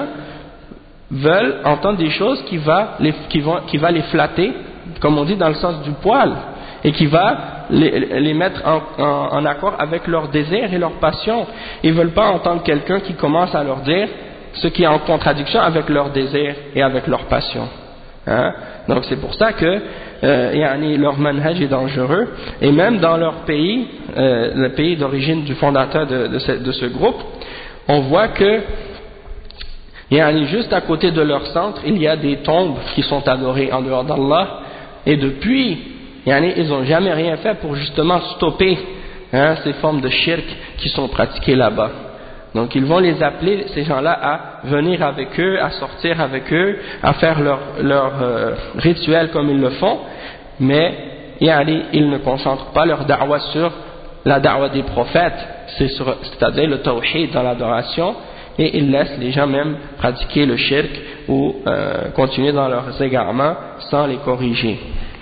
veulent entendre des choses qui va les, qui vont, qui va les flatter, comme on dit dans le sens du poil, et qui va les, les mettre en, en, en accord avec leurs désirs et leurs passions. Ils ne veulent pas entendre quelqu'un qui commence à leur dire ce qui est en contradiction avec leurs désirs et avec leurs passions. Hein? Donc c'est pour ça que euh, leur manhaj est dangereux, et même dans leur pays, euh, le pays d'origine du fondateur de, de, ce, de ce groupe, on voit que yani, juste à côté de leur centre il y a des tombes qui sont adorées en dehors d'Allah, et depuis yani, ils n'ont jamais rien fait pour justement stopper hein, ces formes de shirk qui sont pratiquées là-bas. Donc ils vont les appeler, ces gens-là, à venir avec eux, à sortir avec eux, à faire leur, leur euh, rituel comme ils le font, mais yani, ils ne concentrent pas leur da'wa sur la da'wa des prophètes, c'est-à-dire le tawhid dans l'adoration, et ils laissent les gens même pratiquer le shirk ou euh, continuer dans leurs égarements sans les corriger.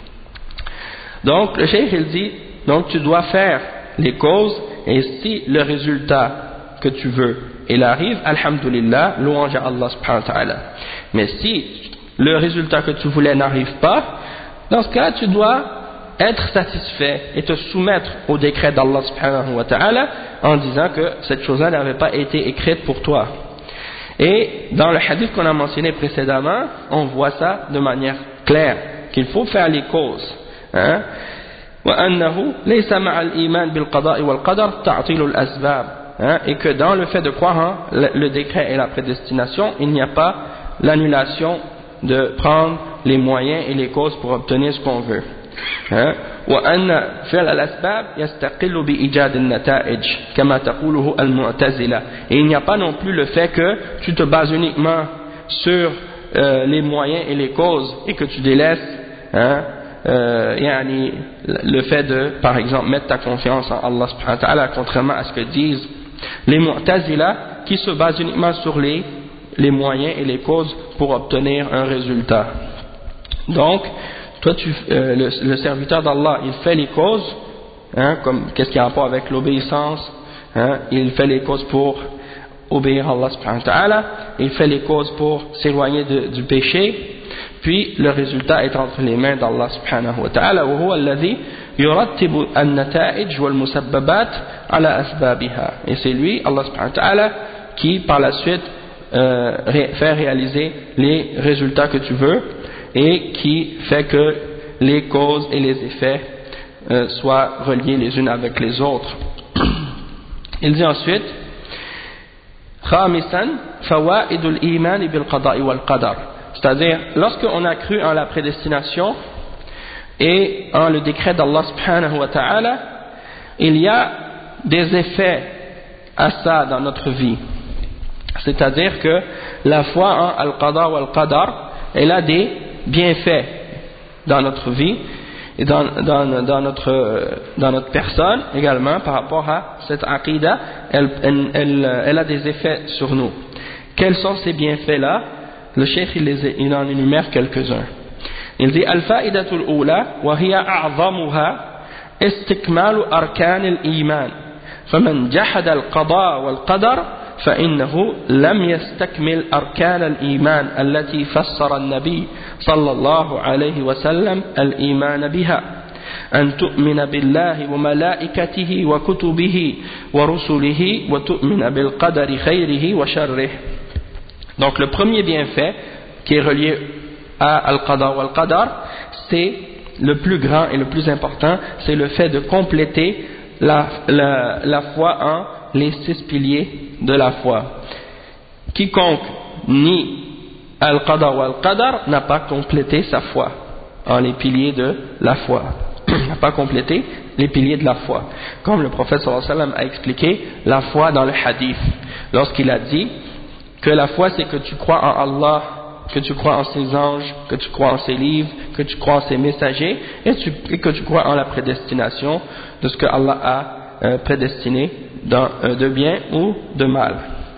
Donc le cheikh il dit, donc tu dois faire les causes, et si le résultat que tu veux, il arrive, alhamdulillah, louange à Allah subhanahu wa ta'ala. Mais si le résultat que tu voulais n'arrive pas, dans ce cas tu dois être satisfait et te soumettre au décret d'Allah subhanahu wa ta'ala en disant que cette chose-là n'avait pas été écrite pour toi. Et dans le hadith qu'on a mentionné précédemment, on voit ça de manière claire, qu'il faut faire les causes. Hein? وأنه ليس مع الإيمان بالقضاء والقدر تعطيل الأسباب. Hein? Et que dans le fait de croire en le, le décret et la prédestination, il n'y a pas l'annulation de prendre les moyens et les causes pour obtenir ce qu'on veut. Hein? وأن فعل الأسباب يستقل بإيجاد النتائج كما تقوله المعتزلة. Et il n'y a pas non plus le fait que tu te bases uniquement sur euh, les moyens et les causes et que tu délaisses hein, euh, yani, le fait de, par exemple, mettre ta confiance en Allah subhanahu wa ta'ala, contrairement à ce que disent les Mu'tazila qui se basent uniquement sur les, les moyens et les causes pour obtenir un résultat. Donc, toi, tu, euh, le, le serviteur d'Allah, il fait les causes, hein, comme qu'est-ce qui a rapport avec l'obéissance, hein, il fait les causes pour obéir à Allah subhanahu wa ta'ala, il fait les causes pour s'éloigner de, du péché, puis le résultat est entre les mains d'Allah subhanahu wa ta'ala, وهو الذي يرتب النتائج والمسببات على أسبابها. Et c'est lui, Allah subhanahu wa ta'ala, qui par la suite euh, ré, fait réaliser les résultats que tu veux et qui fait que les causes et les effets euh, soient reliés les unes avec les autres. Il dit ensuite خامسا فوائد الإيمان بالقضاء والقدر. C'est-à-dire, lorsqu'on a cru en la prédestination et en le décret d'Allah subhanahu wa ta'ala, il y a des effets à ça dans notre vie. C'est-à-dire que la foi en al-qada wa al-qadar, elle a des bienfaits dans notre vie et dans, dans, dans, notre, dans notre personne également par rapport à cette aqidah, elle, elle, elle, elle a des effets sur nous. Quels sont ces bienfaits-là? Le cheikh il, les, il en énumère quelques-uns. Il dit al-fa'idatul ula wa hiya a'zamuha istikmalu arkan al-iman faman jahada al-qada wal-qadar فإنه لم يستكمل أركان الإيمان التي فسر النبي صلى الله عليه وسلم الإيمان بها أن تؤمن بالله وملائكته وكتبه ورسله وتؤمن بالقدر خيره وشره. Donc le premier bienfait qui est relié à Al-Qada ou Al-Qadar, c'est le plus grand et le plus important, c'est le fait de compléter la, la, la foi en les six piliers de la foi. Quiconque nie Al-Qada ou Al-Qadar n'a pas complété sa foi en les piliers de la foi. n'a pas complété les piliers de la foi. Comme le prophète sallallahu alayhi wa sallam a expliqué la foi dans le hadith, lorsqu'il a dit que la foi c'est que tu crois en Allah, que tu crois en ses anges, que tu crois en ses livres, que tu crois en ses messagers et, tu, et que tu crois en la prédestination de ce que Allah a euh, prédestiné dans, euh, de bien ou de mal.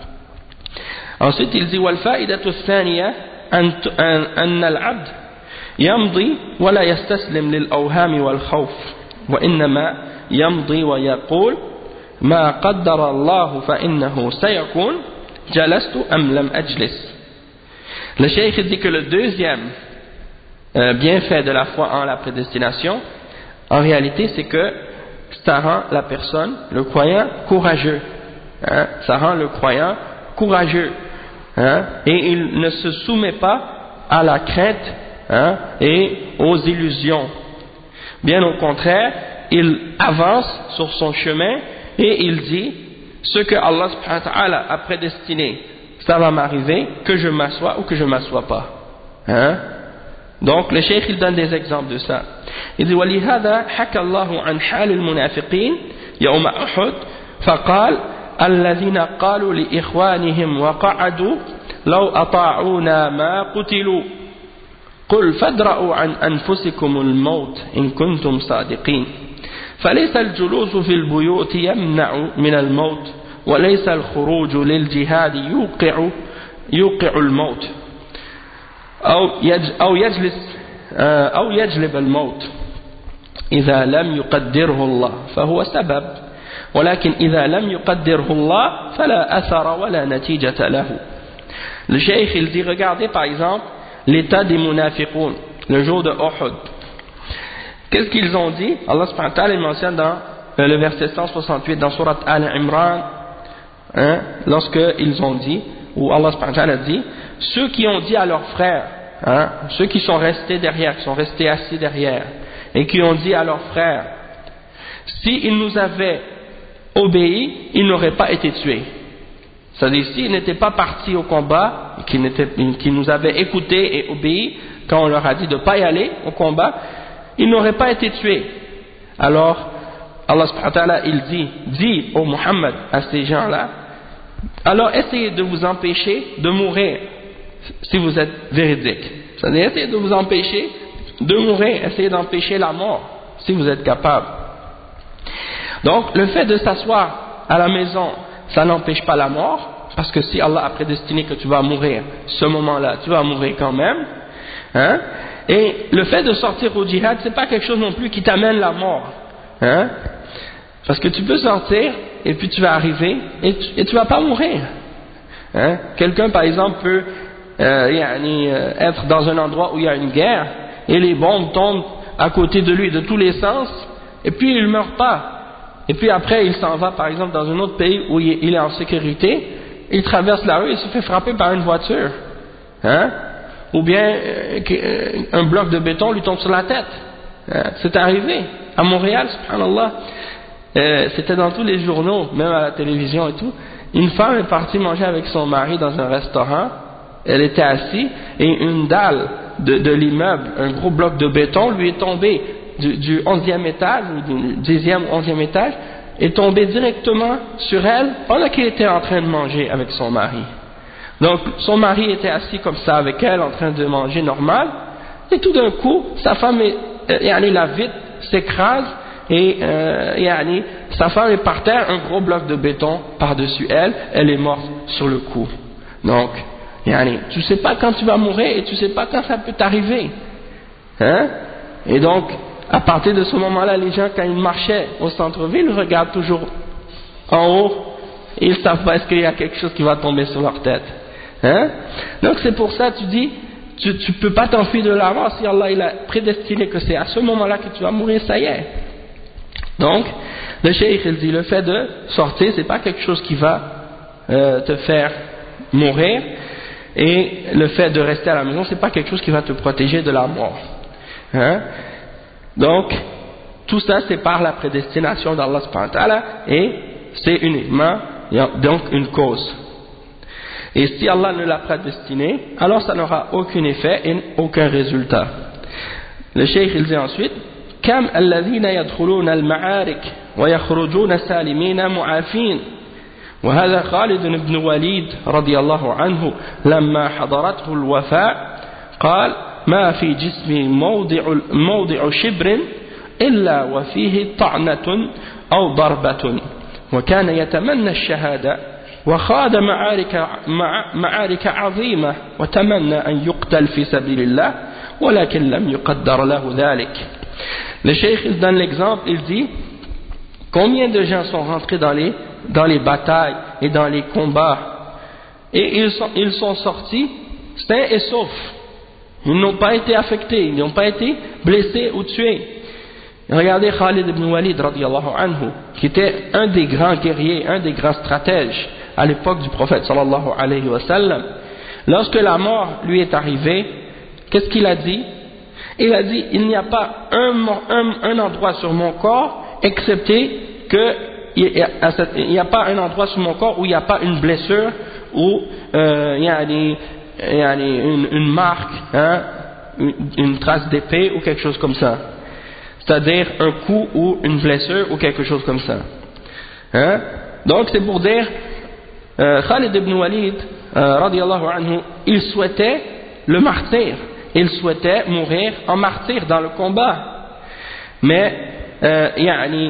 Ensuite il dit وَالْفَائِدَةُ الثَّانِيَةُ أَنَّ الْعَبْدَ يَمْضِي وَلَا يَسْتَسْلِمْ لِلْأَوْهَامِ وَالْخَوْفِ وَإِنَّمَا يَمْضِي وَيَقُولُ مَا قَدَّرَ اللَّهُ فَإِنَّهُ سَيَكُونُ جَلَسْتُ أَمْ لَمْ أَجْلِسْ. Le cheikh dit que le deuxième euh, bienfait de la foi en la prédestination, en réalité, c'est que ça rend la personne, le croyant, courageux. Hein? Ça rend le croyant courageux. Hein? Et il ne se soumet pas à la crainte hein? et aux illusions. Bien au contraire, il avance sur son chemin et il dit ce que Allah subhanahu wa ta'ala a prédestiné. Ça va m'arriver, que je m'assoie ou que je ne m'assois pas. Hein? Donc le cheikh il donne des exemples de ça. Il dit وَلِهَذَا حَكَى اللَّهُ عَنْ حَالِ الْمُنَافِقِينَ يَوْمَ أُحُدٍ فقال الذين قالوا لإخوانهم وقعدوا لو أطاعونا ما قتلوا قل فادرءوا عن أنفسكم الموت إن كنتم صادقين فليس الجلوس في البيوت يمنع من الموت وليس الخروج للجهاد يوقع يوقع الموت أو أو يجلس أو يجلب الموت إذا لم يقدره الله فهو سبب ولكن إذا لم يقدره الله فلا أثر ولا نتيجة له. Le cheikh il dit regardez par exemple l'état des munafiqoun le jour de Uhud. Qu'est-ce qu'ils ont dit? Allah subhanahu wa ta'ala mentionne dans euh, le verset cent soixante-huit dans Surat Al-Imran, hein, lorsqu'ils ont dit, où Allah subhanahu wa ta'ala dit, ceux qui ont dit à leurs frères, hein, ceux qui sont restés derrière, qui sont restés assis derrière, et qui ont dit à leurs frères, s'ils nous avaient obéi, ils n'auraient pas été tués. C'est-à-dire, s'ils n'étaient pas partis au combat, qu'ils, qu'ils nous avaient écoutés et obéi, quand on leur a dit de ne pas y aller au combat, ils n'auraient pas été tués. Alors, Allah subhanahu wa ta'ala, il dit, dit au Muhammad à ces gens-là, alors essayez de vous empêcher de mourir si vous êtes véridique. C'est-à-dire, essayez de vous empêcher de mourir, essayez d'empêcher la mort si vous êtes capable. Donc, le fait de s'asseoir à la maison, ça n'empêche pas la mort, parce que si Allah a prédestiné que tu vas mourir, ce moment-là, tu vas mourir quand même. Hein? Et le fait de sortir au djihad, c'est pas quelque chose non plus qui t'amène la mort. Hein? Parce que tu peux sortir, et puis tu vas arriver, et tu, et tu vas pas mourir. Hein? Quelqu'un, par exemple, peut euh, yani, euh, être dans un endroit où il y a une guerre, et les bombes tombent à côté de lui de tous les sens, et puis il ne meurt pas. Et puis après, il s'en va, par exemple, dans un autre pays où il est en sécurité, il traverse la rue et se fait frapper par une voiture. Hein? Ou bien euh, un bloc de béton lui tombe sur la tête. Hein? C'est arrivé à Montréal, subhanallah. Euh, c'était dans tous les journaux, même à la télévision et tout. Une femme est partie manger avec son mari dans un restaurant. Elle était assise et une dalle de, de l'immeuble, un gros bloc de béton, lui est tombé du, du onzième étage, ou du dixième ou onzième étage, est tombé directement sur elle pendant qu'elle était en train de manger avec son mari. Donc son mari était assis comme ça avec elle en train de manger normal, et tout d'un coup sa femme est, yani, la vitre s'écrase et euh, yani, sa femme est par terre, un gros bloc de béton par-dessus elle, elle est morte sur le coup. Donc yani, tu sais pas quand tu vas mourir et tu sais pas quand ça peut t'arriver. Hein? Et donc à partir de ce moment-là, les gens, quand ils marchaient au centre-ville, regardent toujours en haut et ils ne savent pas est-ce qu'il y a quelque chose qui va tomber sur leur tête. Hein? Donc c'est pour ça, tu dis, tu ne peux pas t'enfuir de la mort. Si Allah il a prédestiné que c'est à ce moment-là que tu vas mourir, ça y est. Donc, le cheikh il dit, le fait de sortir, c'est pas quelque chose qui va euh, te faire mourir, et le fait de rester à la maison, c'est pas quelque chose qui va te protéger de la mort. Hein? Donc, tout ça c'est par la prédestination d'Allah subhanahu wa ta'ala, et c'est uniquement donc une cause. Et si Allah ne l'a pas destiné, alors ça n'aura aucun effet et aucun résultat. Le cheikh il dit ensuite, كم الذين يدخلون المعارك ويخرجون سالمين معافين. وهذا خالد بن وليد رضي الله عنه لما حضرته الوفاة قال ما في جسمي موضع موضع شبر إلا وفيه طعنة أو ضربة وكان يتمنى الشهادة وخاض معارك معارك عظيمة وتمنى أن يقتل في سبيل الله ولكن لم يقدر له ذلك. Le cheikh il donne l'exemple, il dit combien de gens sont rentrés dans les, dans les batailles et dans les combats et ils sont, ils sont sortis sains et saufs. Ils n'ont pas été affectés, ils n'ont pas été blessés ou tués. Regardez Khalid ibn Walid radiyallahu anhu, qui était un des grands guerriers, un des grands stratèges à l'époque du prophète sallallahu alayhi wa sallam. Lorsque la mort lui est arrivée, qu'est-ce qu'il a dit? Il a dit, il n'y a pas un, un, un endroit sur mon corps, excepté que il n'y a pas un endroit sur mon corps où il n'y a pas une blessure ou euh, il y a des, il y a des, une, une marque, hein, une, une trace d'épée ou quelque chose comme ça. C'est-à-dire un coup ou une blessure ou quelque chose comme ça. Hein? Donc c'est pour dire, euh, Khalid ibn Walid, euh, radiyallahu anhu, il souhaitait le martyr. Il souhaitait mourir en martyr dans le combat. Mais, euh, yani,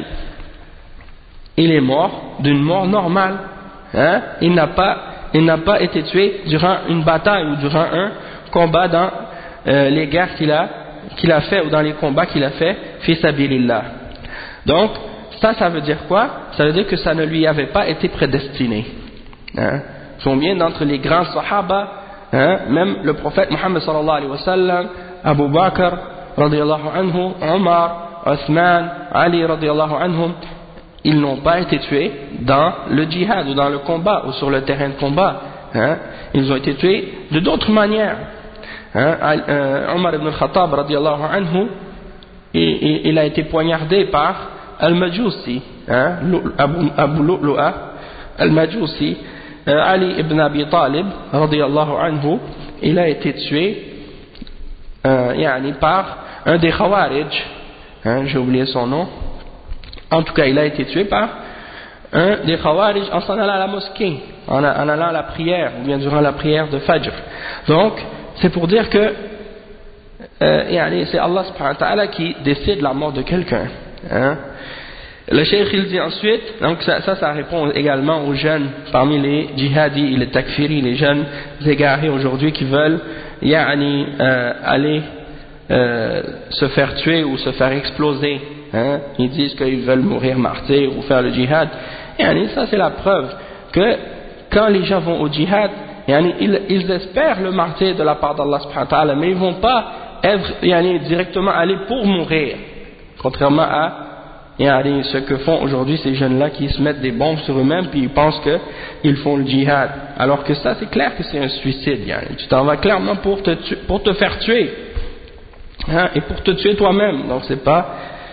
il est mort d'une mort normale. Hein? Il n'a pas, il n'a pas été tué durant une bataille ou durant un combat dans euh, les guerres qu'il a, qu'il a fait ou dans les combats qu'il a fait, fi sabilillah. Donc, ça, ça veut dire quoi? Ça veut dire que ça ne lui avait pas été prédestiné. Hein? Combien d'entre les grands sahaba, hein, même le prophète Muhammad sallallahu alayhi wa sallam, Abu Bakr radiyallahu anhu, Omar, Othman, Ali radiallahu anhum, ils n'ont pas été tués dans le djihad ou dans le combat ou sur le terrain de combat, hein. Ils ont été tués de d'autres manières, hein. euh, Omar ibn al-Khattab radiallahu anhu, il, il, il a été poignardé par Al-Majousi, hein, Abu, Abu Lu'lu'a Al-Majousi. euh, Ali ibn Abi Talib radiallahu anhu, il a été tué euh, yani, par un des Khawarij, hein, j'ai oublié son nom. En tout cas, il a été tué par un des Khawarij en s'en allant à la mosquée, en, en allant à la prière, ou bien durant la prière de Fajr. Donc, c'est pour dire que euh, yani, c'est Allah subhanahu wa ta'ala qui décide la mort de quelqu'un, hein. Le cheikh il dit ensuite, donc ça, ça, ça répond également aux jeunes parmi les djihadis et les takfiris, les jeunes égarés aujourd'hui qui veulent yani, euh, aller euh, se faire tuer ou se faire exploser, hein. Ils disent qu'ils veulent mourir martyrs ou faire le djihad. Yani, ça c'est la preuve que quand les gens vont au djihad, yani, ils, ils espèrent le martyr de la part d'Allah subhanahu wa ta'ala, mais ils ne vont pas être, yani, directement aller pour mourir, contrairement à yani, ce que font aujourd'hui ces jeunes-là qui se mettent des bombes sur eux-mêmes puis ils pensent qu'ils font le djihad, alors que ça c'est clair que c'est un suicide, yani. Tu t'en vas clairement pour te, tu, pour te faire tuer, hein, et pour te tuer toi-même. Donc c'est pas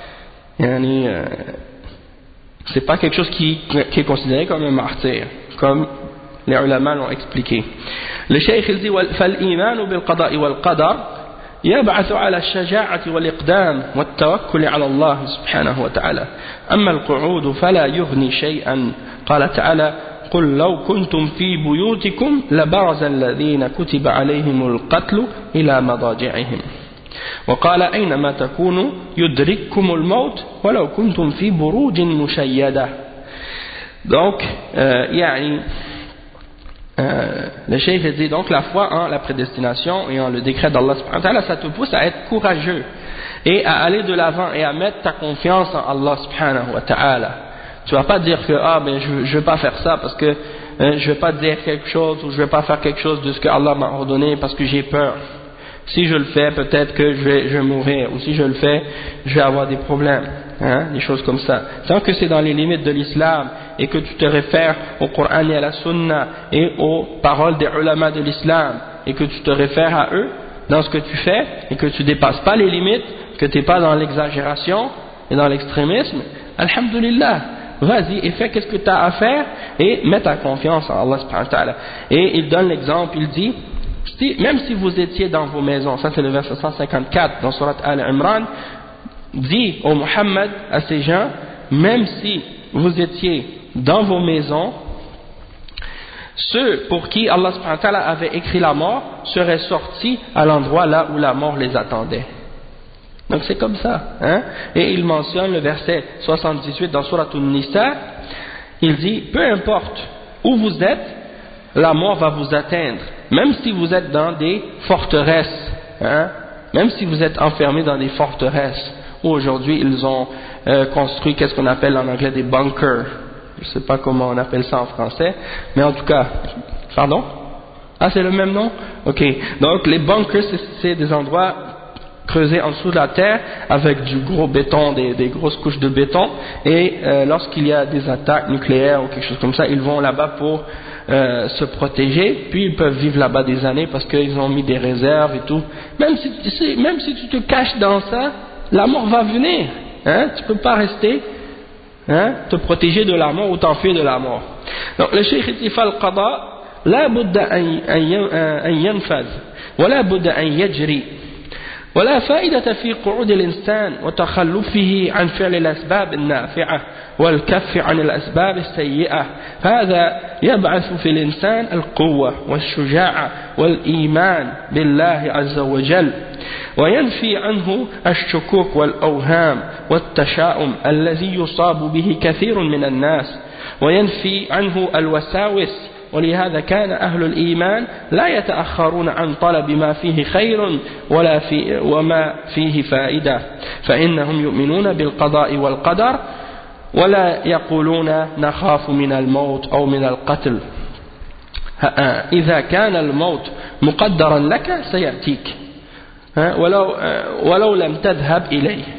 yani, euh, c'est pas quelque chose qui, qui est considéré comme un martyr, comme les ulama l'ont expliqué. Le cheikh il dit فالإيمان بالقضاء والقدر يبعث على الشجاعة والإقدام والتوكل على الله سبحانه وتعالى. أما القعود فلا يغني شيئا. قال تعالى قل لو كنتم في بيوتكم لبرز الذين كتب عليهم القتل إلى مضاجعهم وقال أينما تكونوا يدرككم الموت ولو كنتم في بروج مشيدة. Donc, euh, يعني Euh, le cheikh dit donc la foi en la prédestination et en le décret d'Allah subhanahu wa ta'ala, ça te pousse à être courageux et à aller de l'avant et à mettre ta confiance en Allah subhanahu wa ta'ala. Tu vas pas dire que ah ben je, je vais pas faire ça parce que hein, je vais pas dire quelque chose ou je vais pas faire quelque chose de ce que Allah m'a ordonné parce que j'ai peur. Si je le fais, peut-être que je vais, je vais mourir, ou si je le fais, je vais avoir des problèmes, hein, des choses comme ça. Tant que c'est dans les limites de l'islam et que tu te réfères au Coran et à la Sunna et aux paroles des ulama de l'islam et que tu te réfères à eux dans ce que tu fais et que tu dépasses pas les limites, que tu n'es pas dans l'exagération et dans l'extrémisme, alhamdulillah, vas-y et fais qu'est-ce que tu as à faire et mets ta confiance en Allah subhanahu wa ta'ala. Et il donne l'exemple, il dit Si, même si vous étiez dans vos maisons, ça c'est le verset cent cinquante-quatre dans Surat Al-Imran, dit au Muhammad à ces gens, même si vous étiez dans vos maisons, ceux pour qui Allah subhanahu wa ta'ala avait écrit la mort seraient sortis à l'endroit là où la mort les attendait. Donc c'est comme ça, hein? Et il mentionne le verset soixante-dix-huit dans Surat An-Nisa, il dit, peu importe où vous êtes, la mort va vous atteindre, même si vous êtes dans des forteresses, hein, même si vous êtes enfermé dans des forteresses, où aujourd'hui ils ont euh, construit qu'est-ce qu'on appelle en anglais des bunkers, je ne sais pas comment on appelle ça en français, mais en tout cas, pardon? Ah c'est le même nom? Ok, donc les bunkers c'est des endroits creusés en dessous de la terre avec du gros béton, des, des grosses couches de béton, et euh, lorsqu'il y a des attaques nucléaires ou quelque chose comme ça, ils vont là-bas pour Euh, se protéger, puis ils peuvent vivre là-bas des années parce qu'ils ont mis des réserves et tout. Même si, même si tu te caches dans ça, la mort va venir, hein? Tu ne peux pas rester, hein, te protéger de la mort ou t'enfuir de la mort. Donc le cheikh dit فالقضاء لا بد أن ينفذ ولا بد أن يجري ولا فائدة في قعود الإنسان وتخلفه عن فعل الأسباب النافعة والكف عن الأسباب السيئة. هذا يبعث في الإنسان القوة والشجاعة والإيمان بالله عز وجل وينفي عنه الشكوك والأوهام والتشاؤم الذي يصاب به كثير من الناس وينفي عنه الوساوس. ولهذا كان أهل الإيمان لا يتأخرون عن طلب ما فيه خير ولا في وما فيه فائدة فإنهم يؤمنون بالقضاء والقدر ولا يقولون نخاف من الموت أو من القتل. إذا كان الموت مقدرا لك سيأتيك ولو ولو لم تذهب إليه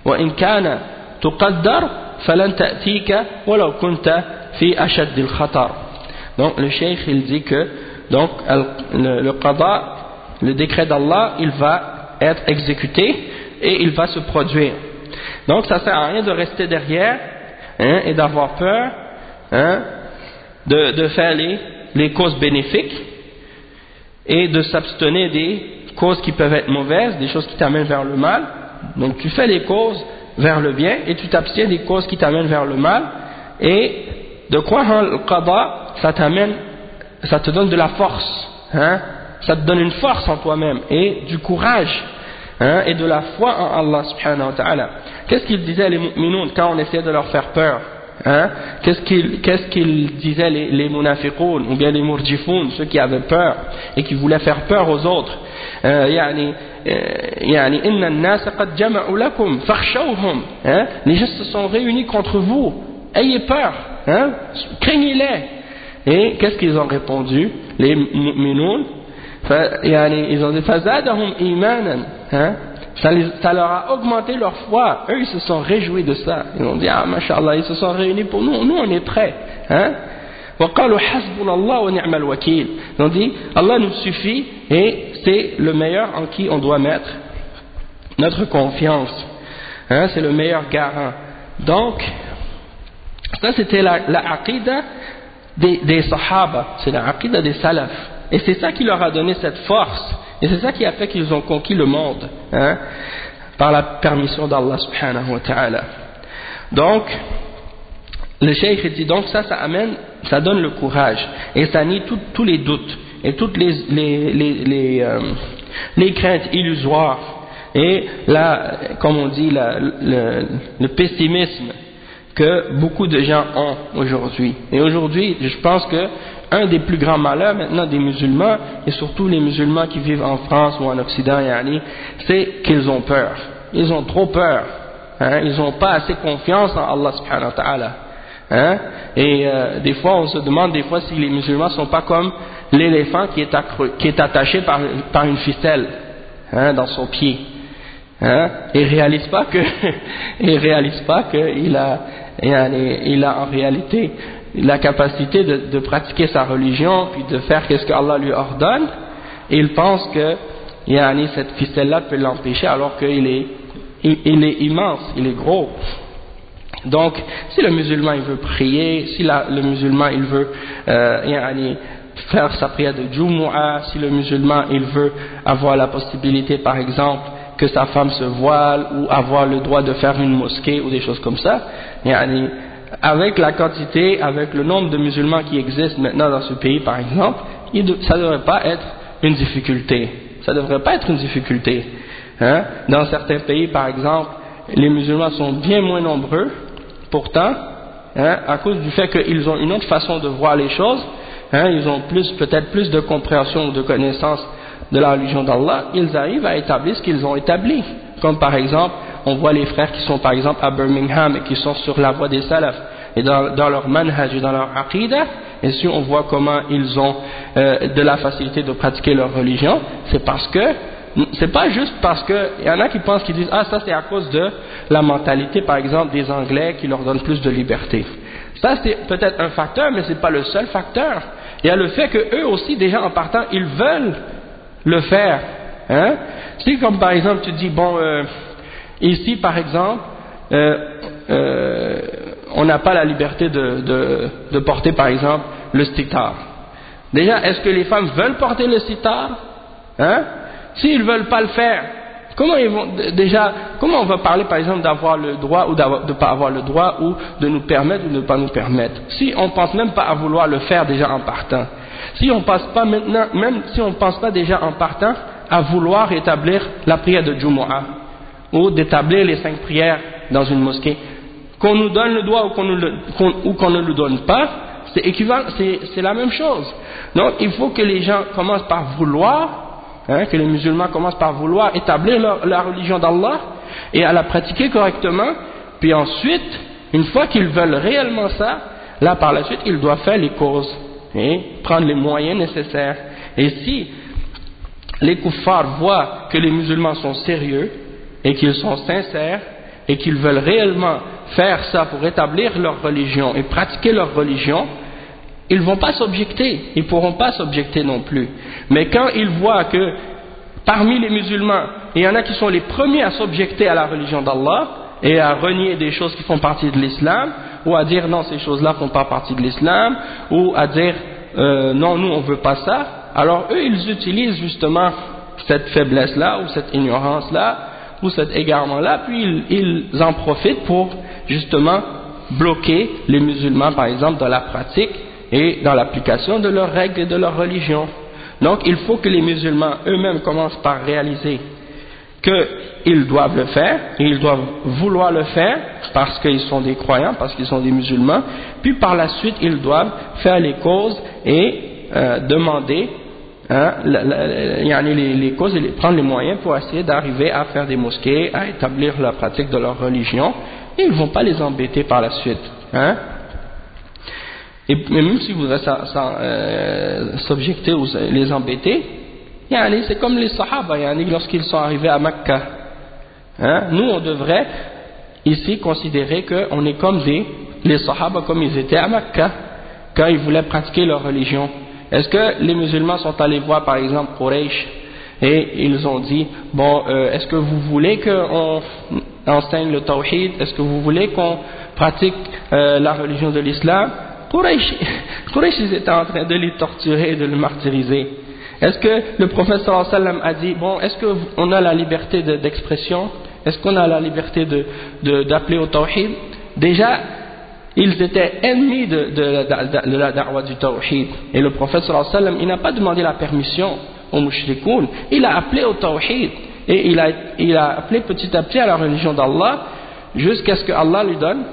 وإن كان تقدر فلن تأتيك ولو كنت في أشد الخطر. Donc le cheikh il dit que donc le, le qada, le décret d'Allah, il va être exécuté et il va se produire. Donc ça sert à rien de rester derrière, hein, et d'avoir peur, hein, de, de faire les, les causes bénéfiques et de s'abstenir des causes qui peuvent être mauvaises, des choses qui t'amènent vers le mal. Donc tu fais les causes vers le bien et tu t'abstiens des causes qui t'amènent vers le mal, et de croire en le qada, ça t'amène, ça te donne de la force, hein, ça te donne une force en toi-même et du courage, hein, et de la foi en Allah subhanahu wa ta'ala. Qu'est-ce qu'ils disaient les mu'minoun quand on essayait de leur faire peur, hein? Qu'est-ce qu'ils, qu'est-ce qu'ils disaient les, les munafiqoun ou bien les murjifoun, ceux qui avaient peur et qui voulaient faire peur aux autres? euh, yani, يعني إن الناس قد جمعوا لكم فاخشوهم, hein? Les gens se sont réunis contre vous, ayez peur, hein? Craignez-les. Et qu'est-ce qu'ils ont répondu les mu'minoun? يعني ils ont dit فزادهم إيمانا, hein? Ça, les, ça leur a augmenté leur foi. Eux ils se sont réjouis de ça, ils ont dit ah mashallah, ils se sont réunis pour nous, nous on est prêts, hein? وقالوا حسبنا الله ونعم الوكيل. Ils ont dit Allah nous suffit et c'est le meilleur en qui on doit mettre notre confiance, hein, c'est le meilleur garant. Donc ça c'était la, la aqida des, des sahaba, c'est la aqida des salafs, et c'est ça qui leur a donné cette force, et c'est ça qui a fait qu'ils ont conquis le monde, hein, par la permission d'Allah subhanahu wa ta'ala. Donc le cheikh dit donc ça, ça amène, ça donne le courage et ça nie tout, tous les doutes et toutes les, les, les, les, euh, les craintes illusoires et la, comme on dit, la, le, le pessimisme que beaucoup de gens ont aujourd'hui. Et aujourd'hui, je pense que un des plus grands malheurs maintenant des musulmans, et surtout les musulmans qui vivent en France ou en Occident, c'est qu'ils ont peur. Ils ont trop peur, hein? Ils n'ont pas assez confiance en Allah subhanahu wa ta'ala. Hein? Et euh, des fois on se demande des fois si les musulmans ne sont pas comme l'éléphant qui est, accru, qui est attaché par, par une ficelle, hein, dans son pied, hein? Et réalise pas que il réalise pas qu'il a, il a en réalité la capacité de, de pratiquer sa religion puis de faire ce que Allah lui ordonne, et il pense que yani, cette ficelle là peut l'empêcher alors qu'il est, il, il est immense, il est gros. Donc, si le musulman il veut prier, si la, le musulman il veut euh, faire sa prière de Jumu'ah, si le musulman il veut avoir la possibilité par exemple que sa femme se voile ou avoir le droit de faire une mosquée ou des choses comme ça, yani, avec la quantité, avec le nombre de musulmans qui existent maintenant dans ce pays par exemple, il de, ça ne devrait pas être une difficulté. Ça ne devrait pas être une difficulté. Hein? Dans certains pays par exemple, les musulmans sont bien moins nombreux. Pourtant, hein, à cause du fait qu'ils ont une autre façon de voir les choses, hein, ils ont plus, peut-être plus de compréhension ou de connaissance de la religion d'Allah, ils arrivent à établir ce qu'ils ont établi. Comme par exemple, on voit les frères qui sont par exemple à Birmingham et qui sont sur la voie des salafs, et dans, dans leur manhaj et dans leur aqidah, et si on voit comment ils ont euh, de la facilité de pratiquer leur religion, c'est parce que c'est pas juste parce que il y en a qui pensent, qui disent ah ça c'est à cause de la mentalité par exemple des Anglais qui leur donne plus de liberté. Ça c'est peut-être un facteur, mais c'est pas le seul facteur. Il y a le fait que eux aussi déjà en partant ils veulent le faire, hein? Si comme par exemple tu dis bon euh, ici par exemple euh, euh, on n'a pas la liberté de, de, de porter par exemple le sitar. Déjà est-ce que les femmes veulent porter le sitar, hein? S'ils ne veulent pas le faire, comment ils vont déjà, comment on va parler par exemple d'avoir le droit ou de ne pas avoir le droit, ou de nous permettre ou de ne pas nous permettre, si on ne pense même pas à vouloir le faire déjà en partant, si on pense pas maintenant, même si on ne pense pas déjà en partant à vouloir établir la prière de Jumu'ah ou d'établir les cinq prières dans une mosquée, qu'on nous donne le droit ou qu'on, nous le, qu'on, ou qu'on ne nous donne pas, c'est équivalent, c'est, c'est la même chose. Donc il faut que les gens commencent par vouloir, hein, que les musulmans commencent par vouloir établir leur, la religion d'Allah et à la pratiquer correctement, puis ensuite, une fois qu'ils veulent réellement ça, là par la suite ils doivent faire les causes et prendre les moyens nécessaires. Et si les kuffars voient que les musulmans sont sérieux et qu'ils sont sincères et qu'ils veulent réellement faire ça pour établir leur religion et pratiquer leur religion, ils ne vont pas s'objecter, ils ne pourront pas s'objecter non plus. Mais quand ils voient que parmi les musulmans, il y en a qui sont les premiers à s'objecter à la religion d'Allah et à renier des choses qui font partie de l'islam, ou à dire non, ces choses-là ne font pas partie de l'islam, ou à dire euh, non, nous on ne veut pas ça, alors eux ils utilisent justement cette faiblesse-là, ou cette ignorance-là, ou cet égarement-là, puis ils, ils en profitent pour justement bloquer les musulmans par exemple dans la pratique et dans l'application de leurs règles et de leur religion. Donc il faut que les musulmans eux-mêmes commencent par réaliser qu'ils doivent le faire, et ils doivent vouloir le faire parce qu'ils sont des croyants, parce qu'ils sont des musulmans, puis par la suite ils doivent faire les causes et euh, demander hein, la, la, les, les causes et les, prendre les moyens pour essayer d'arriver à faire des mosquées, à établir la pratique de leur religion, et ils ne vont pas les embêter par la suite. Hein. Et même si vous voudrez euh, s'objecter ou les embêter, c'est comme les Sahaba lorsqu'ils sont arrivés à Mecca. Hein? Nous, on devrait ici considérer qu'on est comme des, les Sahaba comme ils étaient à Mecca quand ils voulaient pratiquer leur religion. Est-ce que les musulmans sont allés voir par exemple Quraysh et ils ont dit bon, euh, est-ce que vous voulez qu'on enseigne le tawhid? Est-ce que vous voulez qu'on pratique euh, la religion de l'islam? Quraysh, Quraysh ils étaient en train de les torturer et de les martyriser. Est-ce que le prophète sallallahu alayhi wa sallam a dit bon, est-ce qu'on a la liberté de, d'expression? Est-ce qu'on a la liberté de, de, d'appeler au tawhid? Déjà, ils étaient ennemis de, de, de, de la da'wa du tawhid. Et le prophète sallallahu alayhi wa sallam, il n'a pas demandé la permission aux mushrikoun, il a appelé au tawhid. Et il a, il a appelé petit à petit à la religion d'Allah jusqu'à ce que Allah lui donne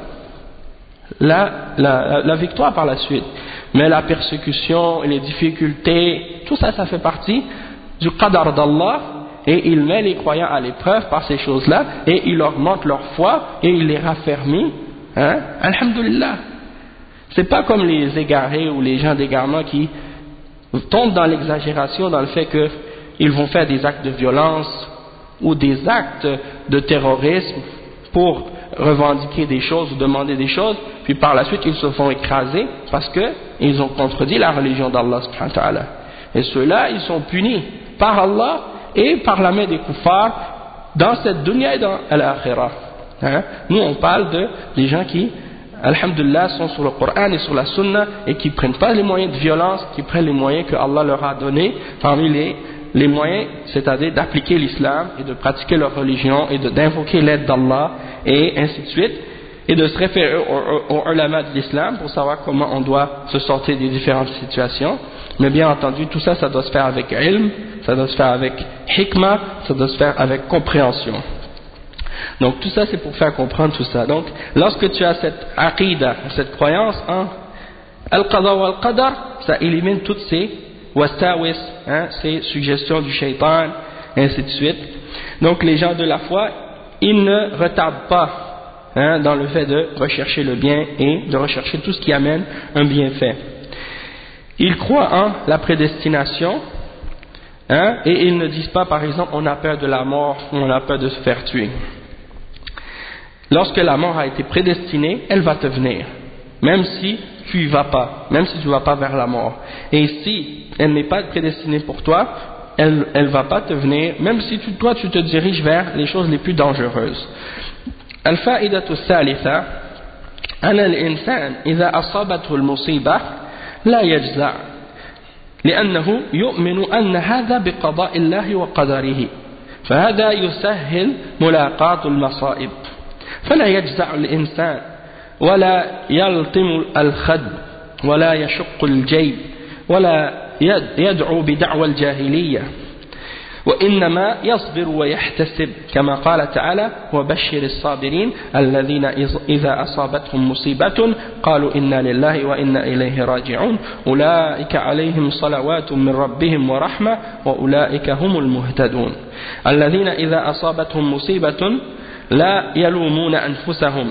La, la, la victoire par la suite. Mais la persécution et les difficultés, tout ça, ça fait partie du qadar d'Allah, et il met les croyants à l'épreuve par ces choses-là, et il augmente leur foi, et il les raffermit. Hein? Alhamdulillah. C'est pas comme les égarés ou les gens d'égarement qui tombent dans l'exagération, dans le fait qu'ils vont faire des actes de violence ou des actes de terrorisme pour revendiquer des choses ou demander des choses, puis par la suite ils se font écraser parce qu'ils ont contredit la religion d'Allah subhanahu wa ta'ala. Et ceux-là, ils sont punis par Allah et par la main des kuffars dans cette dunya et dans l'akhirah. Hein? Nous on parle de des gens qui, alhamdulillah, sont sur le Coran et sur la Sunna et qui ne prennent pas les moyens de violence, qui prennent les moyens que Allah leur a donnés parmi les les moyens, c'est-à-dire d'appliquer l'islam et de pratiquer leur religion et de, d'invoquer l'aide d'Allah et ainsi de suite, et de se référer aux, aux ulama de l'islam pour savoir comment on doit se sortir des différentes situations. Mais bien entendu, tout ça, ça doit se faire avec ilm, ça doit se faire avec hikmah, ça doit se faire avec compréhension. Donc tout ça, c'est pour faire comprendre tout ça. Donc lorsque tu as cette aqidah, cette croyance en al-qada wa al-qadar, ça élimine toutes ces wastawis, hein, ces suggestions du shaitan, et ainsi de suite. Donc les gens de la foi, ils ne retardent pas hein, dans le fait de rechercher le bien et de rechercher tout ce qui amène un bienfait. Ils croient en la prédestination hein, et ils ne disent pas par exemple on a peur de la mort ou on a peur de se faire tuer. Lorsque la mort a été prédestinée, elle va te venir, même si tu y vas pas, même si tu ne vas pas vers la mort. Et si elle n'est pas prédestinée pour toi, elle ne va pas te venir, même si tu, toi tu te diriges vers les choses les plus dangereuses. الفائدة الثالثة أن الإنسان إذا أصابته المصيبة لا يجزع لأنه يؤمن أن هذا بقضاء الله وقدره فهذا يسهل ملاقاة المصائب فلا يجزع الإنسان ولا يلطم الخد ولا يشق الجيب ولا يدعو بدعوى الجاهلية وإنما يصبر ويحتسب كما قال تعالى وبشر الصابرين الذين إذا أصابتهم مصيبة قالوا إنا لله وإنا إليه راجعون أولئك عليهم صلوات من ربهم ورحمة وأولئك هم المهتدون الذين إذا أصابتهم مصيبة لا يلومون أنفسهم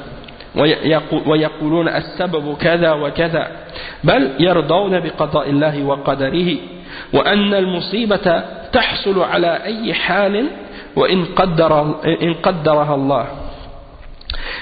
ويقولون السبب كذا وكذا بل يرضون بقضاء الله وقدره وأن المصيبة تحصل على أي حال وإن قدر إن قدرها الله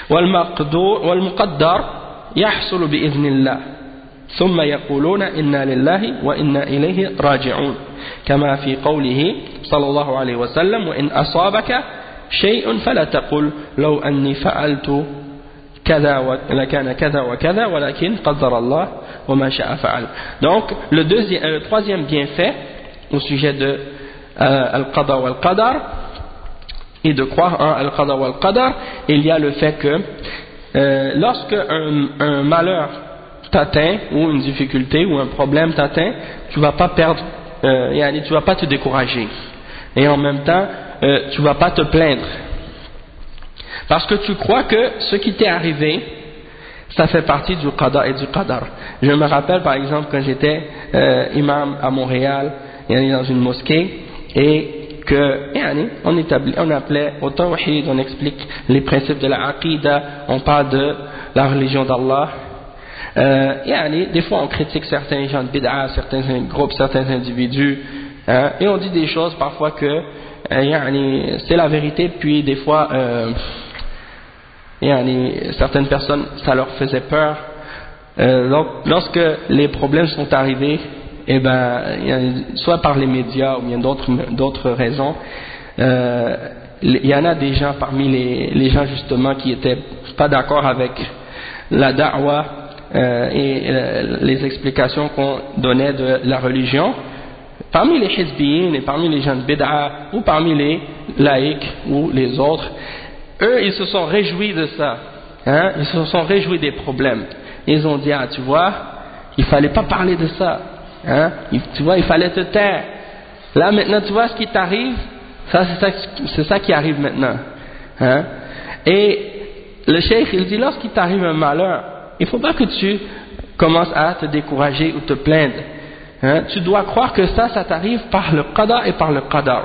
والمقدور والمقدر يحصل بإذن الله ثم يقولون إنا لله وإنا إليه راجعون كما في قوله صلى الله عليه وسلم وإن أصابك شيء فلا تقل لو أني فعلت كذا لكان كذا وكذا ولكن قدر الله وما شاء فعل. Donc le, deuxième, le troisième bienfait au sujet de euh, Al-Qada wal-Qadar et de croire en Al-Qada wal-Qadar, il y a le fait que euh, lorsque un, un malheur t'atteint ou une difficulté ou un problème t'atteint, tu vas pas perdre, euh, tu vas pas te décourager et en même temps euh, tu vas pas te plaindre parce que tu crois que ce qui t'est arrivé ça fait partie du Qada et du Qadar. Je me rappelle par exemple quand j'étais euh, imam à Montréal dans une mosquée et que on, établit, on appelait au tawhid, on explique les principes de la aqidah, on parle de la religion d'Allah. Euh, des fois on critique certains gens de bid'a, certains groupes, certains individus, hein, et on dit des choses parfois que euh, c'est la vérité, puis des fois euh, certaines personnes ça leur faisait peur. Euh, donc lorsque les problèmes sont arrivés, et ben, soit par les médias ou bien d'autres d'autres raisons, euh, il y en a des gens parmi les, les gens justement qui étaient pas d'accord avec la da'wa euh, et euh, les explications qu'on donnait de la religion, parmi les hizbiyin et parmi les gens de bid'a ou parmi les laïcs ou les autres, eux ils se sont réjouis de ça, hein, ils se sont réjouis des problèmes. Ils ont dit ah tu vois, il fallait pas parler de ça. Hein? Tu vois, il fallait te taire. Là maintenant, tu vois ce qui t'arrive, ça c'est ça, c'est ça qui arrive maintenant. Hein? Et le cheikh il dit lorsqu'il t'arrive un malheur, il ne faut pas que tu commences à te décourager ou te plaindre. Hein? Tu dois croire que ça, ça t'arrive par le qada et par le qadar.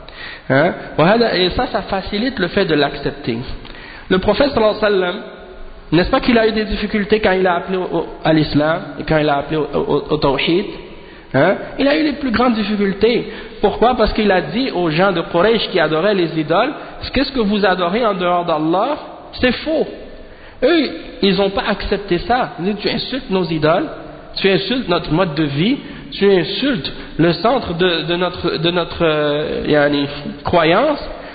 Hein? Et ça, ça facilite le fait de l'accepter. Le prophète sallallahu alayhi wa sallam, n'est-ce pas qu'il a eu des difficultés quand il a appelé au, au, à l'islam et quand il a appelé au, au, au tawhid? Hein? Il a eu les plus grandes difficultés. Pourquoi? Parce qu'il a dit aux gens de Quraysh qui adoraient les idoles, qu'est-ce que vous adorez en dehors d'Allah? C'est faux. Eux, ils n'ont pas accepté ça. Ils disent, tu insultes nos idoles, tu insultes notre mode de vie, tu insultes le centre de, de notre, de notre euh, yani, croyance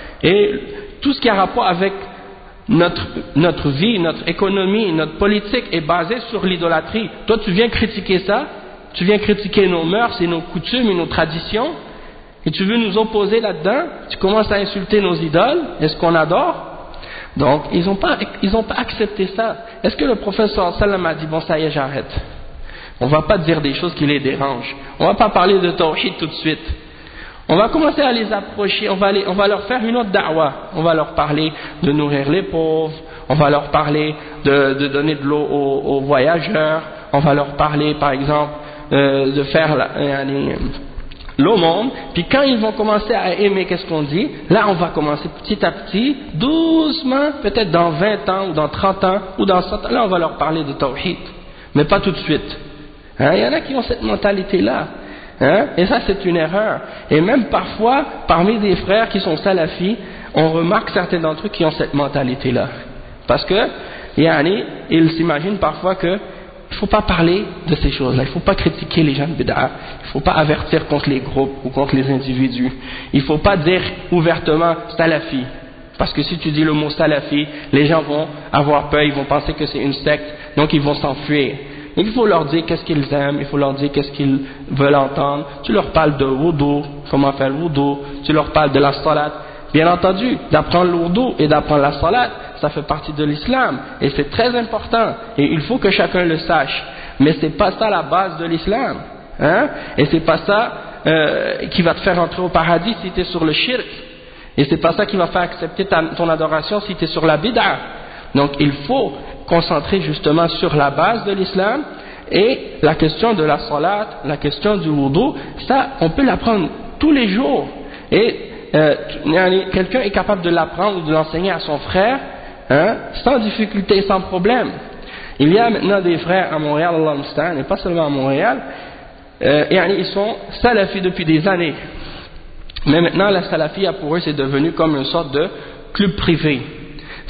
et tout ce qui a rapport avec Notre, notre vie, notre économie, notre politique est basée sur l'idolâtrie. Toi tu viens critiquer ça, tu viens critiquer nos mœurs et nos coutumes et nos traditions, et tu veux nous opposer là-dedans, tu commences à insulter nos idoles, est-ce qu'on adore? Donc ils n'ont pas, ils ont pas accepté ça. Est-ce que le prophète sallallahu alayhi wa sallam a dit bon ça y est j'arrête, on ne va pas dire des choses qui les dérangent, on ne va pas parler de tawhid tout de suite, on va commencer à les approcher, on va, les, on va leur faire une autre da'wa, on va leur parler de nourrir les pauvres, on va leur parler de, de donner de l'eau aux, aux voyageurs, on va leur parler par exemple euh, de faire la, euh, l'aumône, puis quand ils vont commencer à aimer qu'est-ce qu'on dit, là on va commencer petit à petit, doucement, peut-être dans vingt ans ou dans trente ans ou dans cent ans, là on va leur parler de tawhid, mais pas tout de suite. Hein, il y en a qui ont cette mentalité-là. Hein? Et ça c'est une erreur, et même parfois parmi des frères qui sont salafis on remarque certains d'entre eux qui ont cette mentalité là parce que yani, ils s'imaginent parfois que il ne faut pas parler de ces choses là, il ne faut pas critiquer les gens de bid'a, il ne faut pas avertir contre les groupes ou contre les individus, il ne faut pas dire ouvertement salafi, parce que si tu dis le mot salafi les gens vont avoir peur, ils vont penser que c'est une secte, donc ils vont s'enfuir. Il faut leur dire qu'est-ce qu'ils aiment, il faut leur dire qu'est-ce qu'ils veulent entendre. Tu leur parles de wudu, comment faire le wudu, tu leur parles de la salat. Bien entendu, d'apprendre le wudu et d'apprendre la salat, ça fait partie de l'islam et c'est très important et il faut que chacun le sache. Mais c'est pas ça la base de l'islam, hein? Et c'est pas ça euh, qui va te faire entrer au paradis si tu es sur le shirk. Et c'est pas ça qui va faire accepter ta, ton adoration si tu es sur la bid'a. Donc il faut concentrer justement sur la base de l'islam et la question de la salat, la question du wudu, ça on peut l'apprendre tous les jours et euh, quelqu'un est capable de l'apprendre ou de l'enseigner à son frère, hein, sans difficulté, sans problème. Il y a maintenant des frères à Montréal, Allah Mustaan, et pas seulement à Montréal, euh, et ils sont salafis depuis des années, mais maintenant la salafia pour eux c'est devenu comme une sorte de club privé.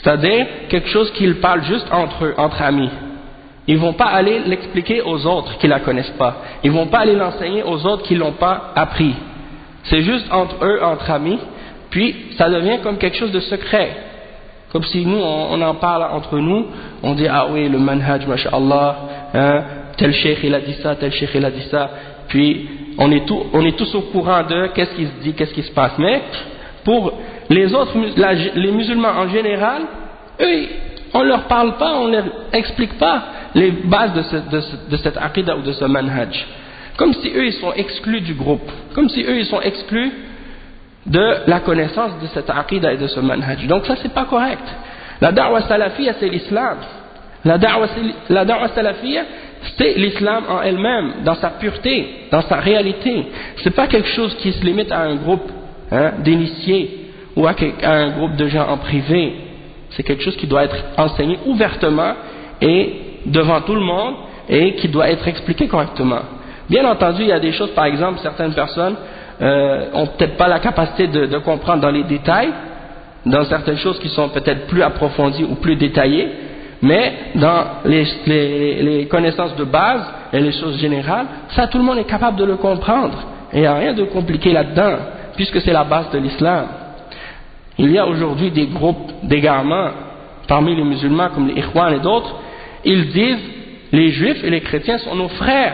C'est-à-dire quelque chose qu'ils parlent juste entre eux, entre amis. Ils ne vont pas aller l'expliquer aux autres qui ne la connaissent pas. Ils ne vont pas aller l'enseigner aux autres qui ne l'ont pas appris. C'est juste entre eux, entre amis, puis ça devient comme quelque chose de secret. Comme si nous, on, on en parle entre nous, on dit, ah oui, le manhaj, masha'Allah, hein, tel cheikh il a dit ça, tel cheikh il a dit ça, puis on est, tout, on est tous au courant de qu'est-ce qui se dit, qu'est-ce qui se passe. Mais pour les autres, la, les musulmans en général, eux, on ne leur parle pas, on ne leur explique pas les bases de, ce, de, ce, de cette aqidah ou de ce manhaj. Comme si eux, ils sont exclus du groupe. Comme si eux, ils sont exclus de la connaissance de cette aqidah et de ce manhaj. Donc ça, c'est pas correct. La da'wa salafiyya, c'est l'islam. La da'wa, la da'wa salafiyya, c'est l'islam en elle-même, dans sa pureté, dans sa réalité. C'est pas quelque chose qui se limite à un groupe hein, d'initiés ou à, à un groupe de gens en privé. C'est quelque chose qui doit être enseigné ouvertement et devant tout le monde et qui doit être expliqué correctement. Bien entendu, il y a des choses, par exemple, certaines personnes euh, ont peut-être pas la capacité de, de comprendre dans les détails, dans certaines choses qui sont peut-être plus approfondies ou plus détaillées, mais dans les, les, les connaissances de base et les choses générales, ça tout le monde est capable de le comprendre. Et il n'y a rien de compliqué là-dedans, puisque c'est la base de l'islam. Il y a aujourd'hui des groupes d'égarements parmi les musulmans comme les Ikhwan et d'autres, ils disent les juifs et les chrétiens sont nos frères.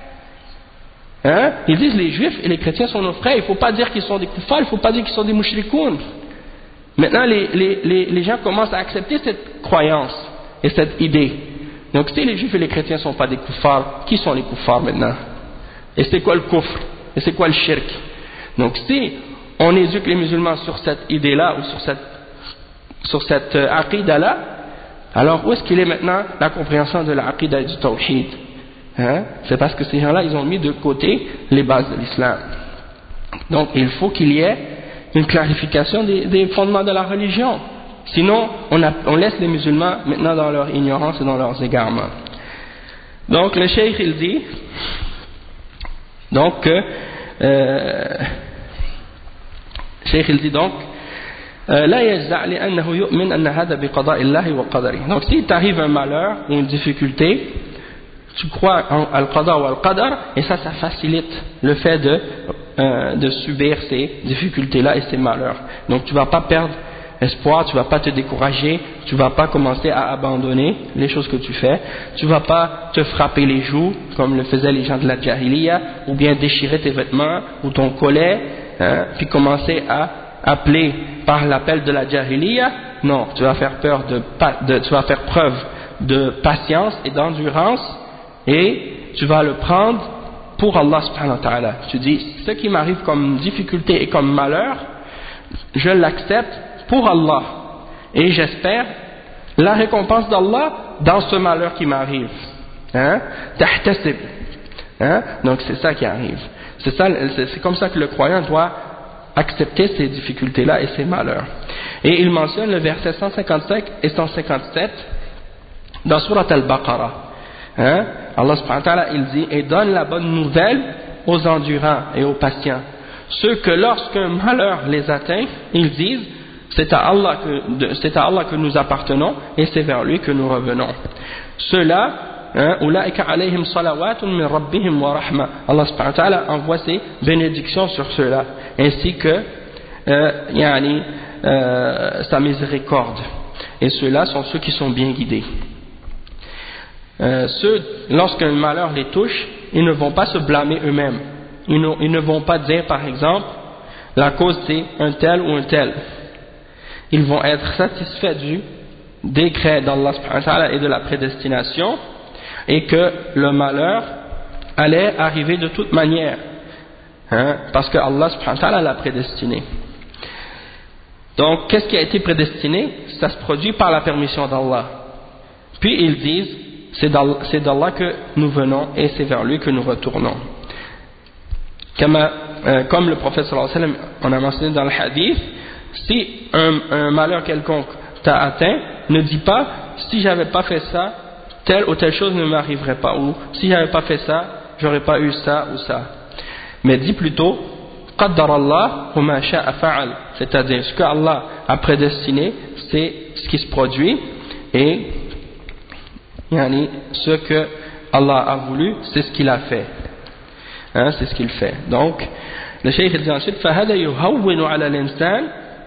Hein? Ils disent les juifs et les chrétiens sont nos frères, il ne faut pas dire qu'ils sont des kuffars, il ne faut pas dire qu'ils sont des mushrikoun. Maintenant les, les, les, les gens commencent à accepter cette croyance et cette idée. Donc si les juifs et les chrétiens ne sont pas des kuffars, qui sont les kuffars maintenant? Et c'est quoi le kufr? Et c'est quoi le shirk? Donc si on éduque les musulmans sur cette idée-là ou sur cette, sur cette euh, aqidah-là, alors où est-ce qu'il est maintenant la compréhension de la aqidah du tawhid? Hein? C'est parce que ces gens-là, ils ont mis de côté les bases de l'islam. Donc il faut qu'il y ait une clarification des, des fondements de la religion. Sinon, on, a, on laisse les musulmans maintenant dans leur ignorance et dans leurs égarements. Donc le cheikh il dit donc que euh, cheikh il dit donc لا يجزع لأنه يؤمن أن هذا بقضاء الله وقدره. Donc si t'arrive un malheur ou une difficulté, tu crois en al-qada ou al-qadar et ça, ça facilite le fait de, euh, de subir ces difficultés-là et ces malheurs. Donc tu ne vas pas perdre espoir, tu ne vas pas te décourager, tu ne vas pas commencer à abandonner les choses que tu fais, tu ne vas pas te frapper les joues comme le faisaient les gens de la jahiliya, ou bien déchirer tes vêtements ou ton collet, hein, puis commencer à appeler par l'appel de la jahiliya. Non, tu vas faire peur de, de tu vas faire preuve de patience et d'endurance et tu vas le prendre pour Allah subhanahu wa ta'ala. Tu dis, ce qui m'arrive comme difficulté et comme malheur, je l'accepte pour Allah et j'espère la récompense d'Allah dans ce malheur qui m'arrive. Hein? Tahtasib. Hein? Donc c'est ça qui arrive. C'est ça, c'est comme ça que le croyant doit accepter ces difficultés-là et ces malheurs. Et il mentionne le verset cent cinquante-cinq et cent cinquante-sept dans Surat Al-Baqarah. Hein? Allah subhanahu wa ta'ala il dit, et donne la bonne nouvelle aux endurants et aux patients, ceux que lorsqu'un malheur les atteint, ils disent, c'est à Allah que, c'est à Allah que nous appartenons et c'est vers lui que nous revenons. Ceux-là, أولئك عليهم صلوات من ربهم ورحمة. Allah subhanahu wa ta'ala envoie ses bénédictions sur ceux-là, ainsi que euh, yani, euh, sa miséricorde. Et ceux-là sont ceux qui sont bien guidés. Euh, ceux, lorsqu'un malheur les touche, ils ne vont pas se blâmer eux-mêmes. Ils ne, ils ne vont pas dire, par exemple, la cause c'est un tel ou un tel. Ils vont être satisfaits du décret d'Allah subhanahu wa ta'ala et de la prédestination, et que le malheur allait arriver de toute manière, hein, parce que Allah subhanahu wa ta'ala l'a prédestiné. Donc qu'est-ce qui a été prédestiné? Ça se produit par la permission d'Allah. Puis ils disent, c'est d'Allah que nous venons et c'est vers lui que nous retournons. Comme, euh, comme le prophète sallallahu alayhi wa sallam on a mentionné dans le hadith, si un, un malheur quelconque t'a atteint, ne dis pas, si j'avais pas fait ça, telle ou telle chose ne m'arriverait pas, ou si j'avais pas fait ça, j'aurais pas eu ça ou ça. Mais dis plutôt, Qaddar Allah wa ma sha'a fa'al, c'est-à-dire ce que Allah a prédestiné, c'est ce qui se produit, et yani, ce que Allah a voulu, c'est ce qu'il a fait. Hein, c'est ce qu'il fait. Donc, le cheikh dit ensuite فهذا يهون على الإنسان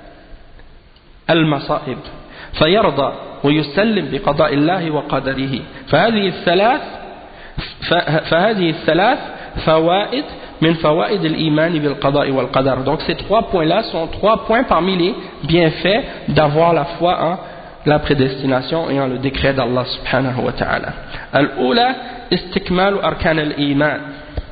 المصائب فيرضى ويسلم بقضاء الله وقدره فهذه الثلاث فهذه الثلاث فوائد من فوائد الإيمان بالقضاء والقدر. Donc ces trois points-là sont trois points parmi les bienfaits d'avoir la foi en la prédestination et en le décret d'Allah subhanahu wa ta'ala. Al-Oula istikmal arkan al-iman.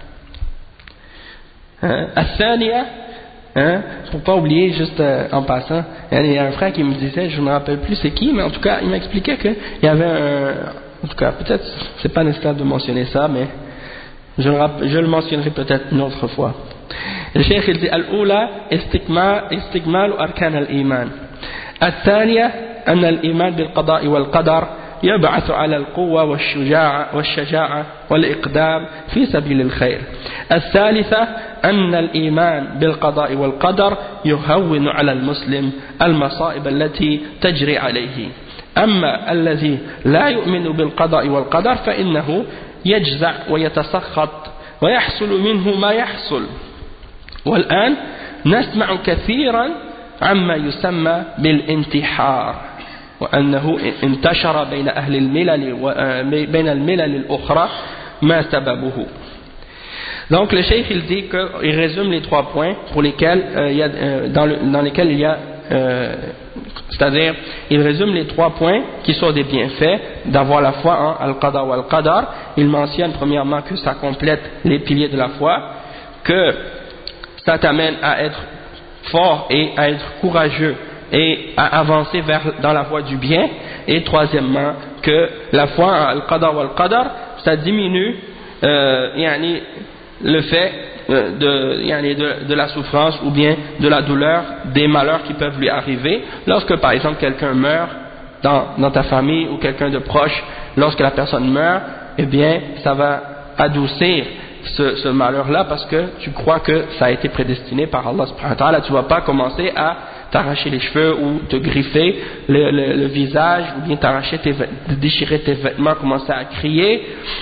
Al-Thaniya, hein, pour pas oublier juste euh, en passant, il y a un frère qui me disait, je ne me rappelle plus c'est qui, mais en tout cas il m'expliquait qu'il y avait un, en tout cas peut-être c'est pas nécessaire de mentionner ça, mais je le, je le mentionnerai peut-être une autre fois. Le cheikh il dit Al-Oula istikmal arkan al-iman. Al-Thaniya أن الإيمان بالقضاء والقدر يبعث على القوة والشجاعة والشجاعة والإقدام في سبيل الخير. الثالثة أن الإيمان بالقضاء والقدر يهون على المسلم المصائب التي تجري عليه. أما الذي لا يؤمن بالقضاء والقدر فإنه يجزع ويتسخط ويحصل منه ما يحصل. والآن نسمع كثيرا عما يسمى بالانتحار وأنه انتشر بين أهل الملل بين الملل الأخرى ما سببه. Donc le cheikh il dit qu'il résume les trois points pour lesquels euh, il y a, euh, dans, le, dans lesquels il y a euh, c'est-à-dire il résume les trois points qui sont des bienfaits d'avoir la foi en Al-Qada wa Al-Qadar. Il mentionne premièrement que ça complète les piliers de la foi, que ça t'amène à être fort et à être courageux et à avancer vers, dans la voie du bien, et troisièmement que la foi en Al-Qada wa Al-Qadar ça diminue euh, yani, le fait de, yani, de, de la souffrance ou bien de la douleur, des malheurs qui peuvent lui arriver lorsque par exemple quelqu'un meurt dans, dans ta famille ou quelqu'un de proche. Lorsque la personne meurt, eh bien ça va adoucir ce, ce malheur là parce que tu crois que ça a été prédestiné par Allah subhanahu wa ta'ala. Tu ne vas pas commencer à t'arracher les cheveux ou te griffer le, le, le visage ou bien t'arracher tes, déchirer tes vêtements, commencer à crier.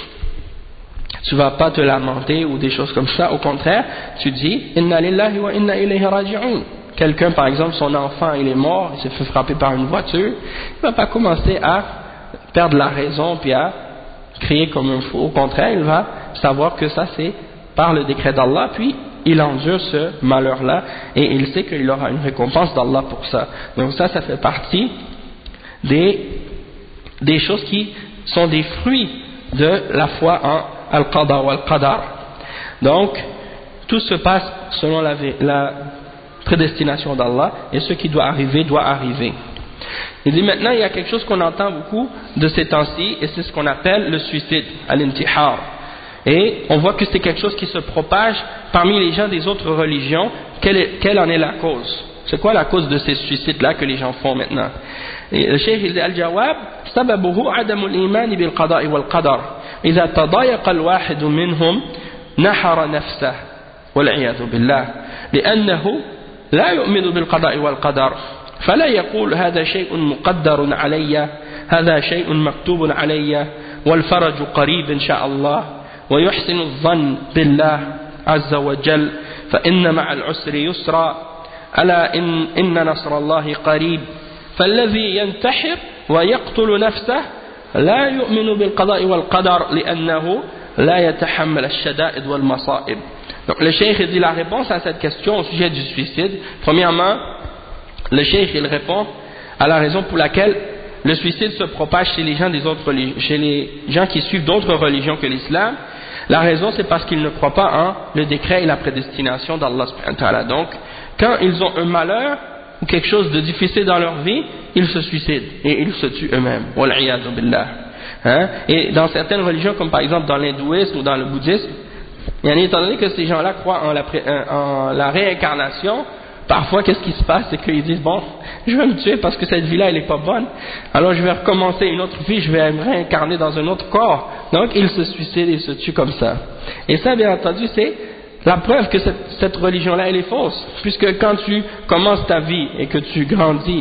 Tu ne vas pas te lamenter ou des choses comme ça. Au contraire, tu dis inna lillahi wa inna ilayhi raji'un. Quelqu'un par exemple, son enfant il est mort, il s'est fait frapper par une voiture, il ne va pas commencer à perdre la raison puis à crier comme un fou. Au contraire, il va savoir que ça c'est par le décret d'Allah, puis il endure ce malheur-là et il sait qu'il aura une récompense d'Allah pour ça. Donc ça, ça fait partie des, des choses qui sont des fruits de la foi en Al-Qada wa Al-Qadar. Donc, tout se passe selon la, la prédestination d'Allah et ce qui doit arriver, doit arriver. Il dit maintenant, il y a quelque chose qu'on entend beaucoup de ces temps-ci et c'est ce qu'on appelle le suicide, al-intihar. Et on voit que c'est quelque chose qui se propage parmi les gens des autres religions. Quelle, est, quelle en est la cause? C'est quoi la cause de ces suicides-là que les gens font maintenant? Et le cheikh il dit al-jawab sababuhu adamu al-iman bil-qada'i wal-qadar. إذا تضايق الواحد منهم نحر نفسه والعياذ بالله لأنه لا يؤمن بالقضاء والقدر فلا يقول هذا شيء مقدر علي هذا شيء مكتوب علي والفرج قريب إن شاء الله ويحسن الظن بالله عز وجل فإن مع العسر يسرا ألا إن, إن نصر الله قريب فالذي ينتحر ويقتل نفسه لا يؤمن بالقضاء والقدر لأنه لا يتحمل الشدائد والمصائب. Donc le cheikh dit la réponse à cette question au sujet du suicide. Premièrement, le cheikh il répond à la raison pour laquelle le suicide se propage chez les gens des autres chez les gens qui suivent d'autres religions que l'islam. La raison c'est parce qu'ils ne croient pas en le décret et la prédestination d'Allah subhanahu wa ta'ala. Donc quand ils ont un malheur ou quelque chose de difficile dans leur vie, ils se suicident et ils se tuent eux-mêmes. Wal'iyadu billah. Hein? Et dans certaines religions, comme par exemple dans l'hindouisme ou dans le bouddhisme, étant donné que ces gens-là croient en la, en la réincarnation, parfois qu'est-ce qui se passe, c'est qu'ils disent bon, je vais me tuer parce que cette vie-là elle est pas bonne, alors je vais recommencer une autre vie, je vais me réincarner dans un autre corps. Donc ils se suicident et se tuent comme ça. Et ça, bien entendu, c'est la preuve que cette, cette religion-là elle est fausse, puisque quand tu commences ta vie et que tu grandis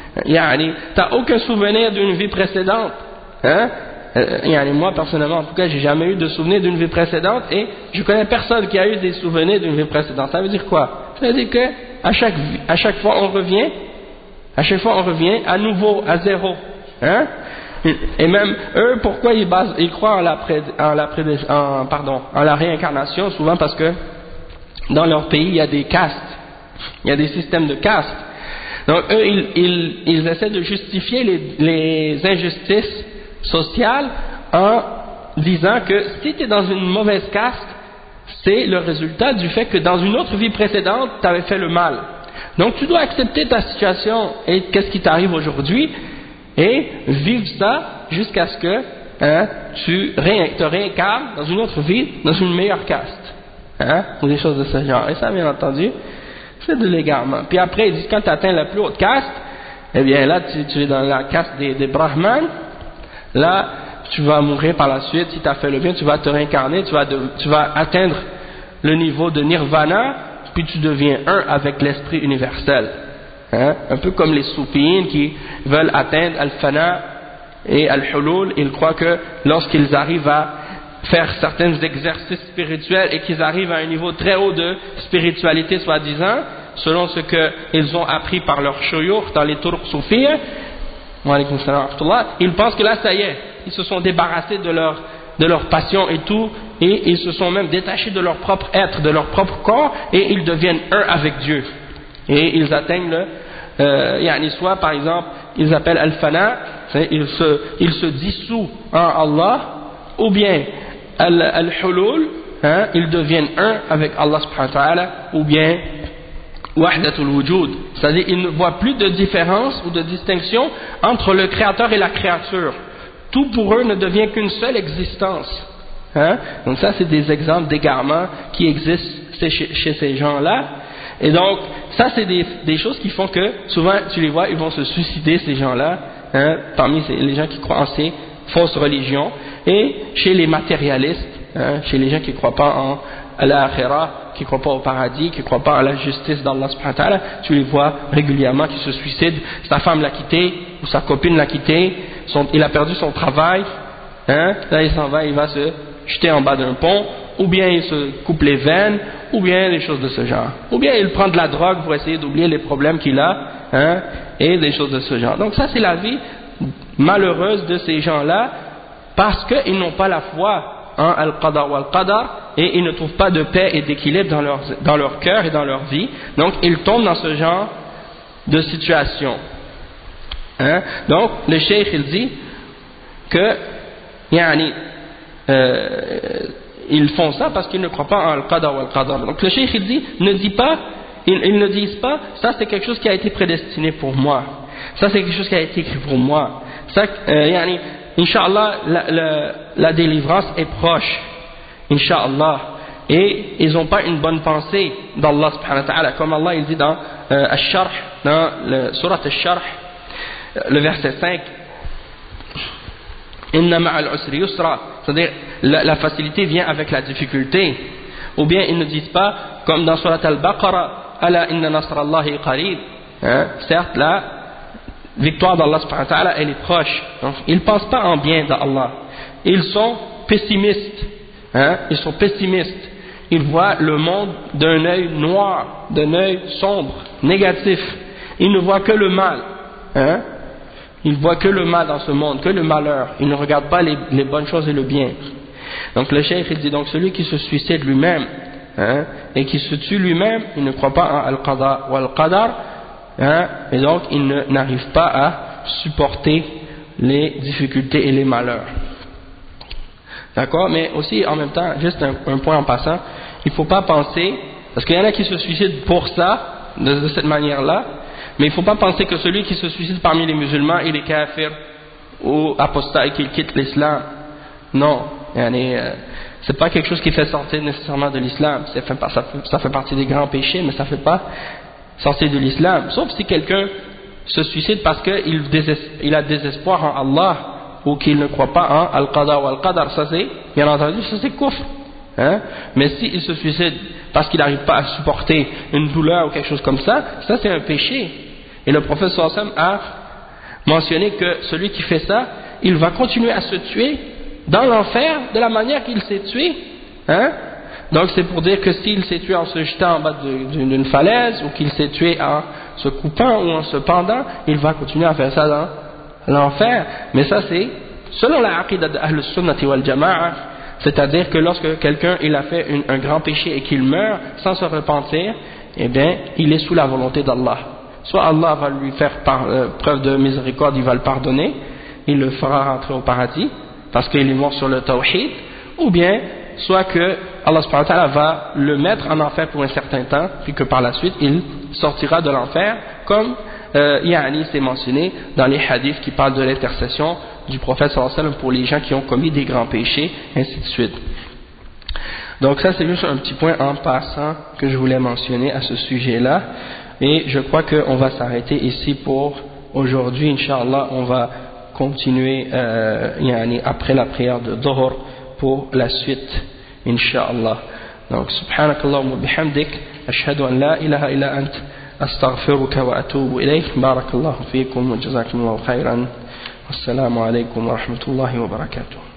Yani, t'as aucun souvenir d'une vie précédente. Hein? Yani, moi, personnellement, en tout cas, j'ai jamais eu de souvenir d'une vie précédente et je connais personne qui a eu des souvenirs d'une vie précédente. Ça veut dire quoi? Ça veut dire que à chaque, à chaque fois on revient, à chaque fois on revient à nouveau, à zéro. Hein? Et même eux, pourquoi ils, basent, ils croient en la, pré, en, la pré, en, pardon, en la réincarnation? Souvent parce que dans leur pays, il y a des castes, il y a des systèmes de castes. Donc eux, ils, ils, ils essaient de justifier les, les injustices sociales en disant que si tu es dans une mauvaise caste, c'est le résultat du fait que dans une autre vie précédente, tu avais fait le mal. Donc tu dois accepter ta situation et qu'est-ce qui t'arrive aujourd'hui et vivre ça jusqu'à ce que hein, tu ré, te réincarnes dans une autre vie, dans une meilleure caste. Hein, ou des choses de ce genre. Et ça, bien entendu, c'est de l'égarement. Puis après, ils disent quand tu atteins la plus haute caste, eh bien là, tu, tu es dans la caste des, des brahmanes. Là, tu vas mourir par la suite. Si tu as fait le bien, tu vas te réincarner, tu vas, de, tu vas atteindre le niveau de nirvana, puis tu deviens un avec l'esprit universel. Hein? Un peu comme les soufiyines qui veulent atteindre al-fana et al-hulul. Ils croient que lorsqu'ils arrivent à faire certains exercices spirituels et qu'ils arrivent à un niveau très haut de spiritualité soi-disant, selon ce qu'ils ont appris par leur shuyukh dans les turuq soufiyya, ils pensent que là ça y est, ils se sont débarrassés de leur, de leur passion et tout, et ils se sont même détachés de leur propre être, de leur propre corps, et ils deviennent un avec Dieu. Et ils atteignent le, euh, yani soit par exemple, ils appellent al-fana, ils se, ils se dissouent en Allah, ou bien al-hulul, hein, ils deviennent un avec Allah subhanahu wa ta'ala, ou bien wahdatul wujud, c'est-à-dire ils ne voient plus de différence ou de distinction entre le créateur et la créature. Tout pour eux ne devient qu'une seule existence. Hein? Donc ça c'est des exemples d'égarements qui existent chez, chez ces gens-là. Et donc ça c'est des, des choses qui font que souvent tu les vois, ils vont se suicider ces gens-là, hein, parmi ces, les gens qui croient en ces fausses religions. Et chez les matérialistes, hein, chez les gens qui ne croient pas en à l'akhira, qui ne croient pas au paradis, qui ne croient pas à la justice d'Allah subhanahu wa ta'ala, tu les vois régulièrement qui se suicident. Sa femme l'a quitté, ou sa copine l'a quitté, son, il a perdu son travail, hein, là il s'en va, il va se jeter en bas d'un pont, ou bien il se coupe les veines, ou bien des choses de ce genre. Ou bien il prend de la drogue pour essayer d'oublier les problèmes qu'il a, hein, et des choses de ce genre. Donc ça c'est la vie malheureuse de ces gens-là, parce qu'ils n'ont pas la foi en al-qadar wal-qadar, et ils ne trouvent pas de paix et d'équilibre dans leur, dans leur cœur et dans leur vie. Donc ils tombent dans ce genre de situation. Hein? Donc le cheikh il dit que yani, euh, ils font ça parce qu'ils ne croient pas en al-qadar wal-qadar. Donc le cheikh il dit, ne dit pas, ils, ils ne disent pas, ça c'est quelque chose qui a été prédestiné pour moi, ça c'est quelque chose qui a été écrit pour moi, ça, euh, yani, Inch'Allah, la, la, la délivrance est proche, Inch'Allah, et ils n'ont pas une bonne pensée d'Allah subhanahu wa ta'ala, comme Allah il dit dans euh, Ash-Sharh, dans le Surat Ash-Sharh, le verset cinq, Inna ma'al usri yusra, c'est-à-dire la, la facilité vient avec la difficulté, ou bien ils ne disent pas, comme dans Surat Al-Baqarah, Ala inna nasrallahi qarib, hein, certes là, victoire d'Allah subhanahu wa ta'ala elle est proche. Donc ils ne pensent pas en bien d'Allah, ils sont pessimistes, hein? Ils sont pessimistes, ils voient le monde d'un œil noir, d'un œil sombre, négatif, ils ne voient que le mal, hein? Ils voient que le mal dans ce monde, que le malheur, ils ne regardent pas les, les bonnes choses et le bien. Donc le cheikh il dit, donc celui qui se suicide lui-même, hein, et qui se tue lui-même, il ne croit pas en al-qada ou al-qadar, hein, et donc il n'arrive pas à supporter les difficultés et les malheurs. D'accord? Mais aussi en même temps, juste un, un point en passant, il ne faut pas penser, parce qu'il y en a qui se suicident pour ça, de, de cette manière-là, mais il ne faut pas penser que celui qui se suicide parmi les musulmans, il est kafir ou apostat et qu'il quitte l'islam. Non, yani, euh, c'est pas quelque chose qui fait sortir nécessairement de l'islam, ça fait, ça, fait, ça fait partie des grands péchés, mais ça ne fait pas sortir de l'islam, sauf si quelqu'un se suicide parce qu'il il a désespoir en Allah ou qu'il ne croit pas en al-qada ou al-qadar, ça c'est, bien entendu, ça c'est kufr, hein? Mais s'il se suicide parce qu'il n'arrive pas à supporter une douleur ou quelque chose comme ça, ça c'est un péché, et le prophète sallallahu alayhi wa sallam a mentionné que celui qui fait ça, il va continuer à se tuer dans l'enfer de la manière qu'il s'est tué, hein? Donc c'est pour dire que s'il s'est tué en se jetant en bas d'une falaise, ou qu'il s'est tué en se coupant ou en se pendant, il va continuer à faire ça dans l'enfer. Mais ça c'est selon la aqidah de Ahl Sunnati wal Jama'a, c'est-à-dire que lorsque quelqu'un il a fait une, un grand péché et qu'il meurt sans se repentir, eh bien il est sous la volonté d'Allah. Soit Allah va lui faire par, euh, preuve de miséricorde, il va le pardonner, il le fera rentrer au paradis parce qu'il est mort sur le tawhid, ou bien soit que Allah subhanahu wa ta'ala va le mettre en enfer pour un certain temps, puis que par la suite il sortira de l'enfer, comme euh, Yani c'est mentionné dans les hadiths qui parlent de l'intercession du prophète sallallahu alayhi wa sallam pour les gens qui ont commis des grands péchés, ainsi de suite. Donc ça c'est juste un petit point en passant que je voulais mentionner à ce sujet-là, et je crois qu'on va s'arrêter ici pour aujourd'hui. Inch'Allah, on va continuer euh, Yani après la prière de Dhuhr pour la suite, Inch'Allah. Donc subhanakallahumma bihamdik, ashhadu an la ilaha illa ant, astaghfiruka wa atubu ilayk. Barakallahu fikum wa jazakumullahu khairan. Wassalamu alaykum wa rahmatullahi wa barakatuh.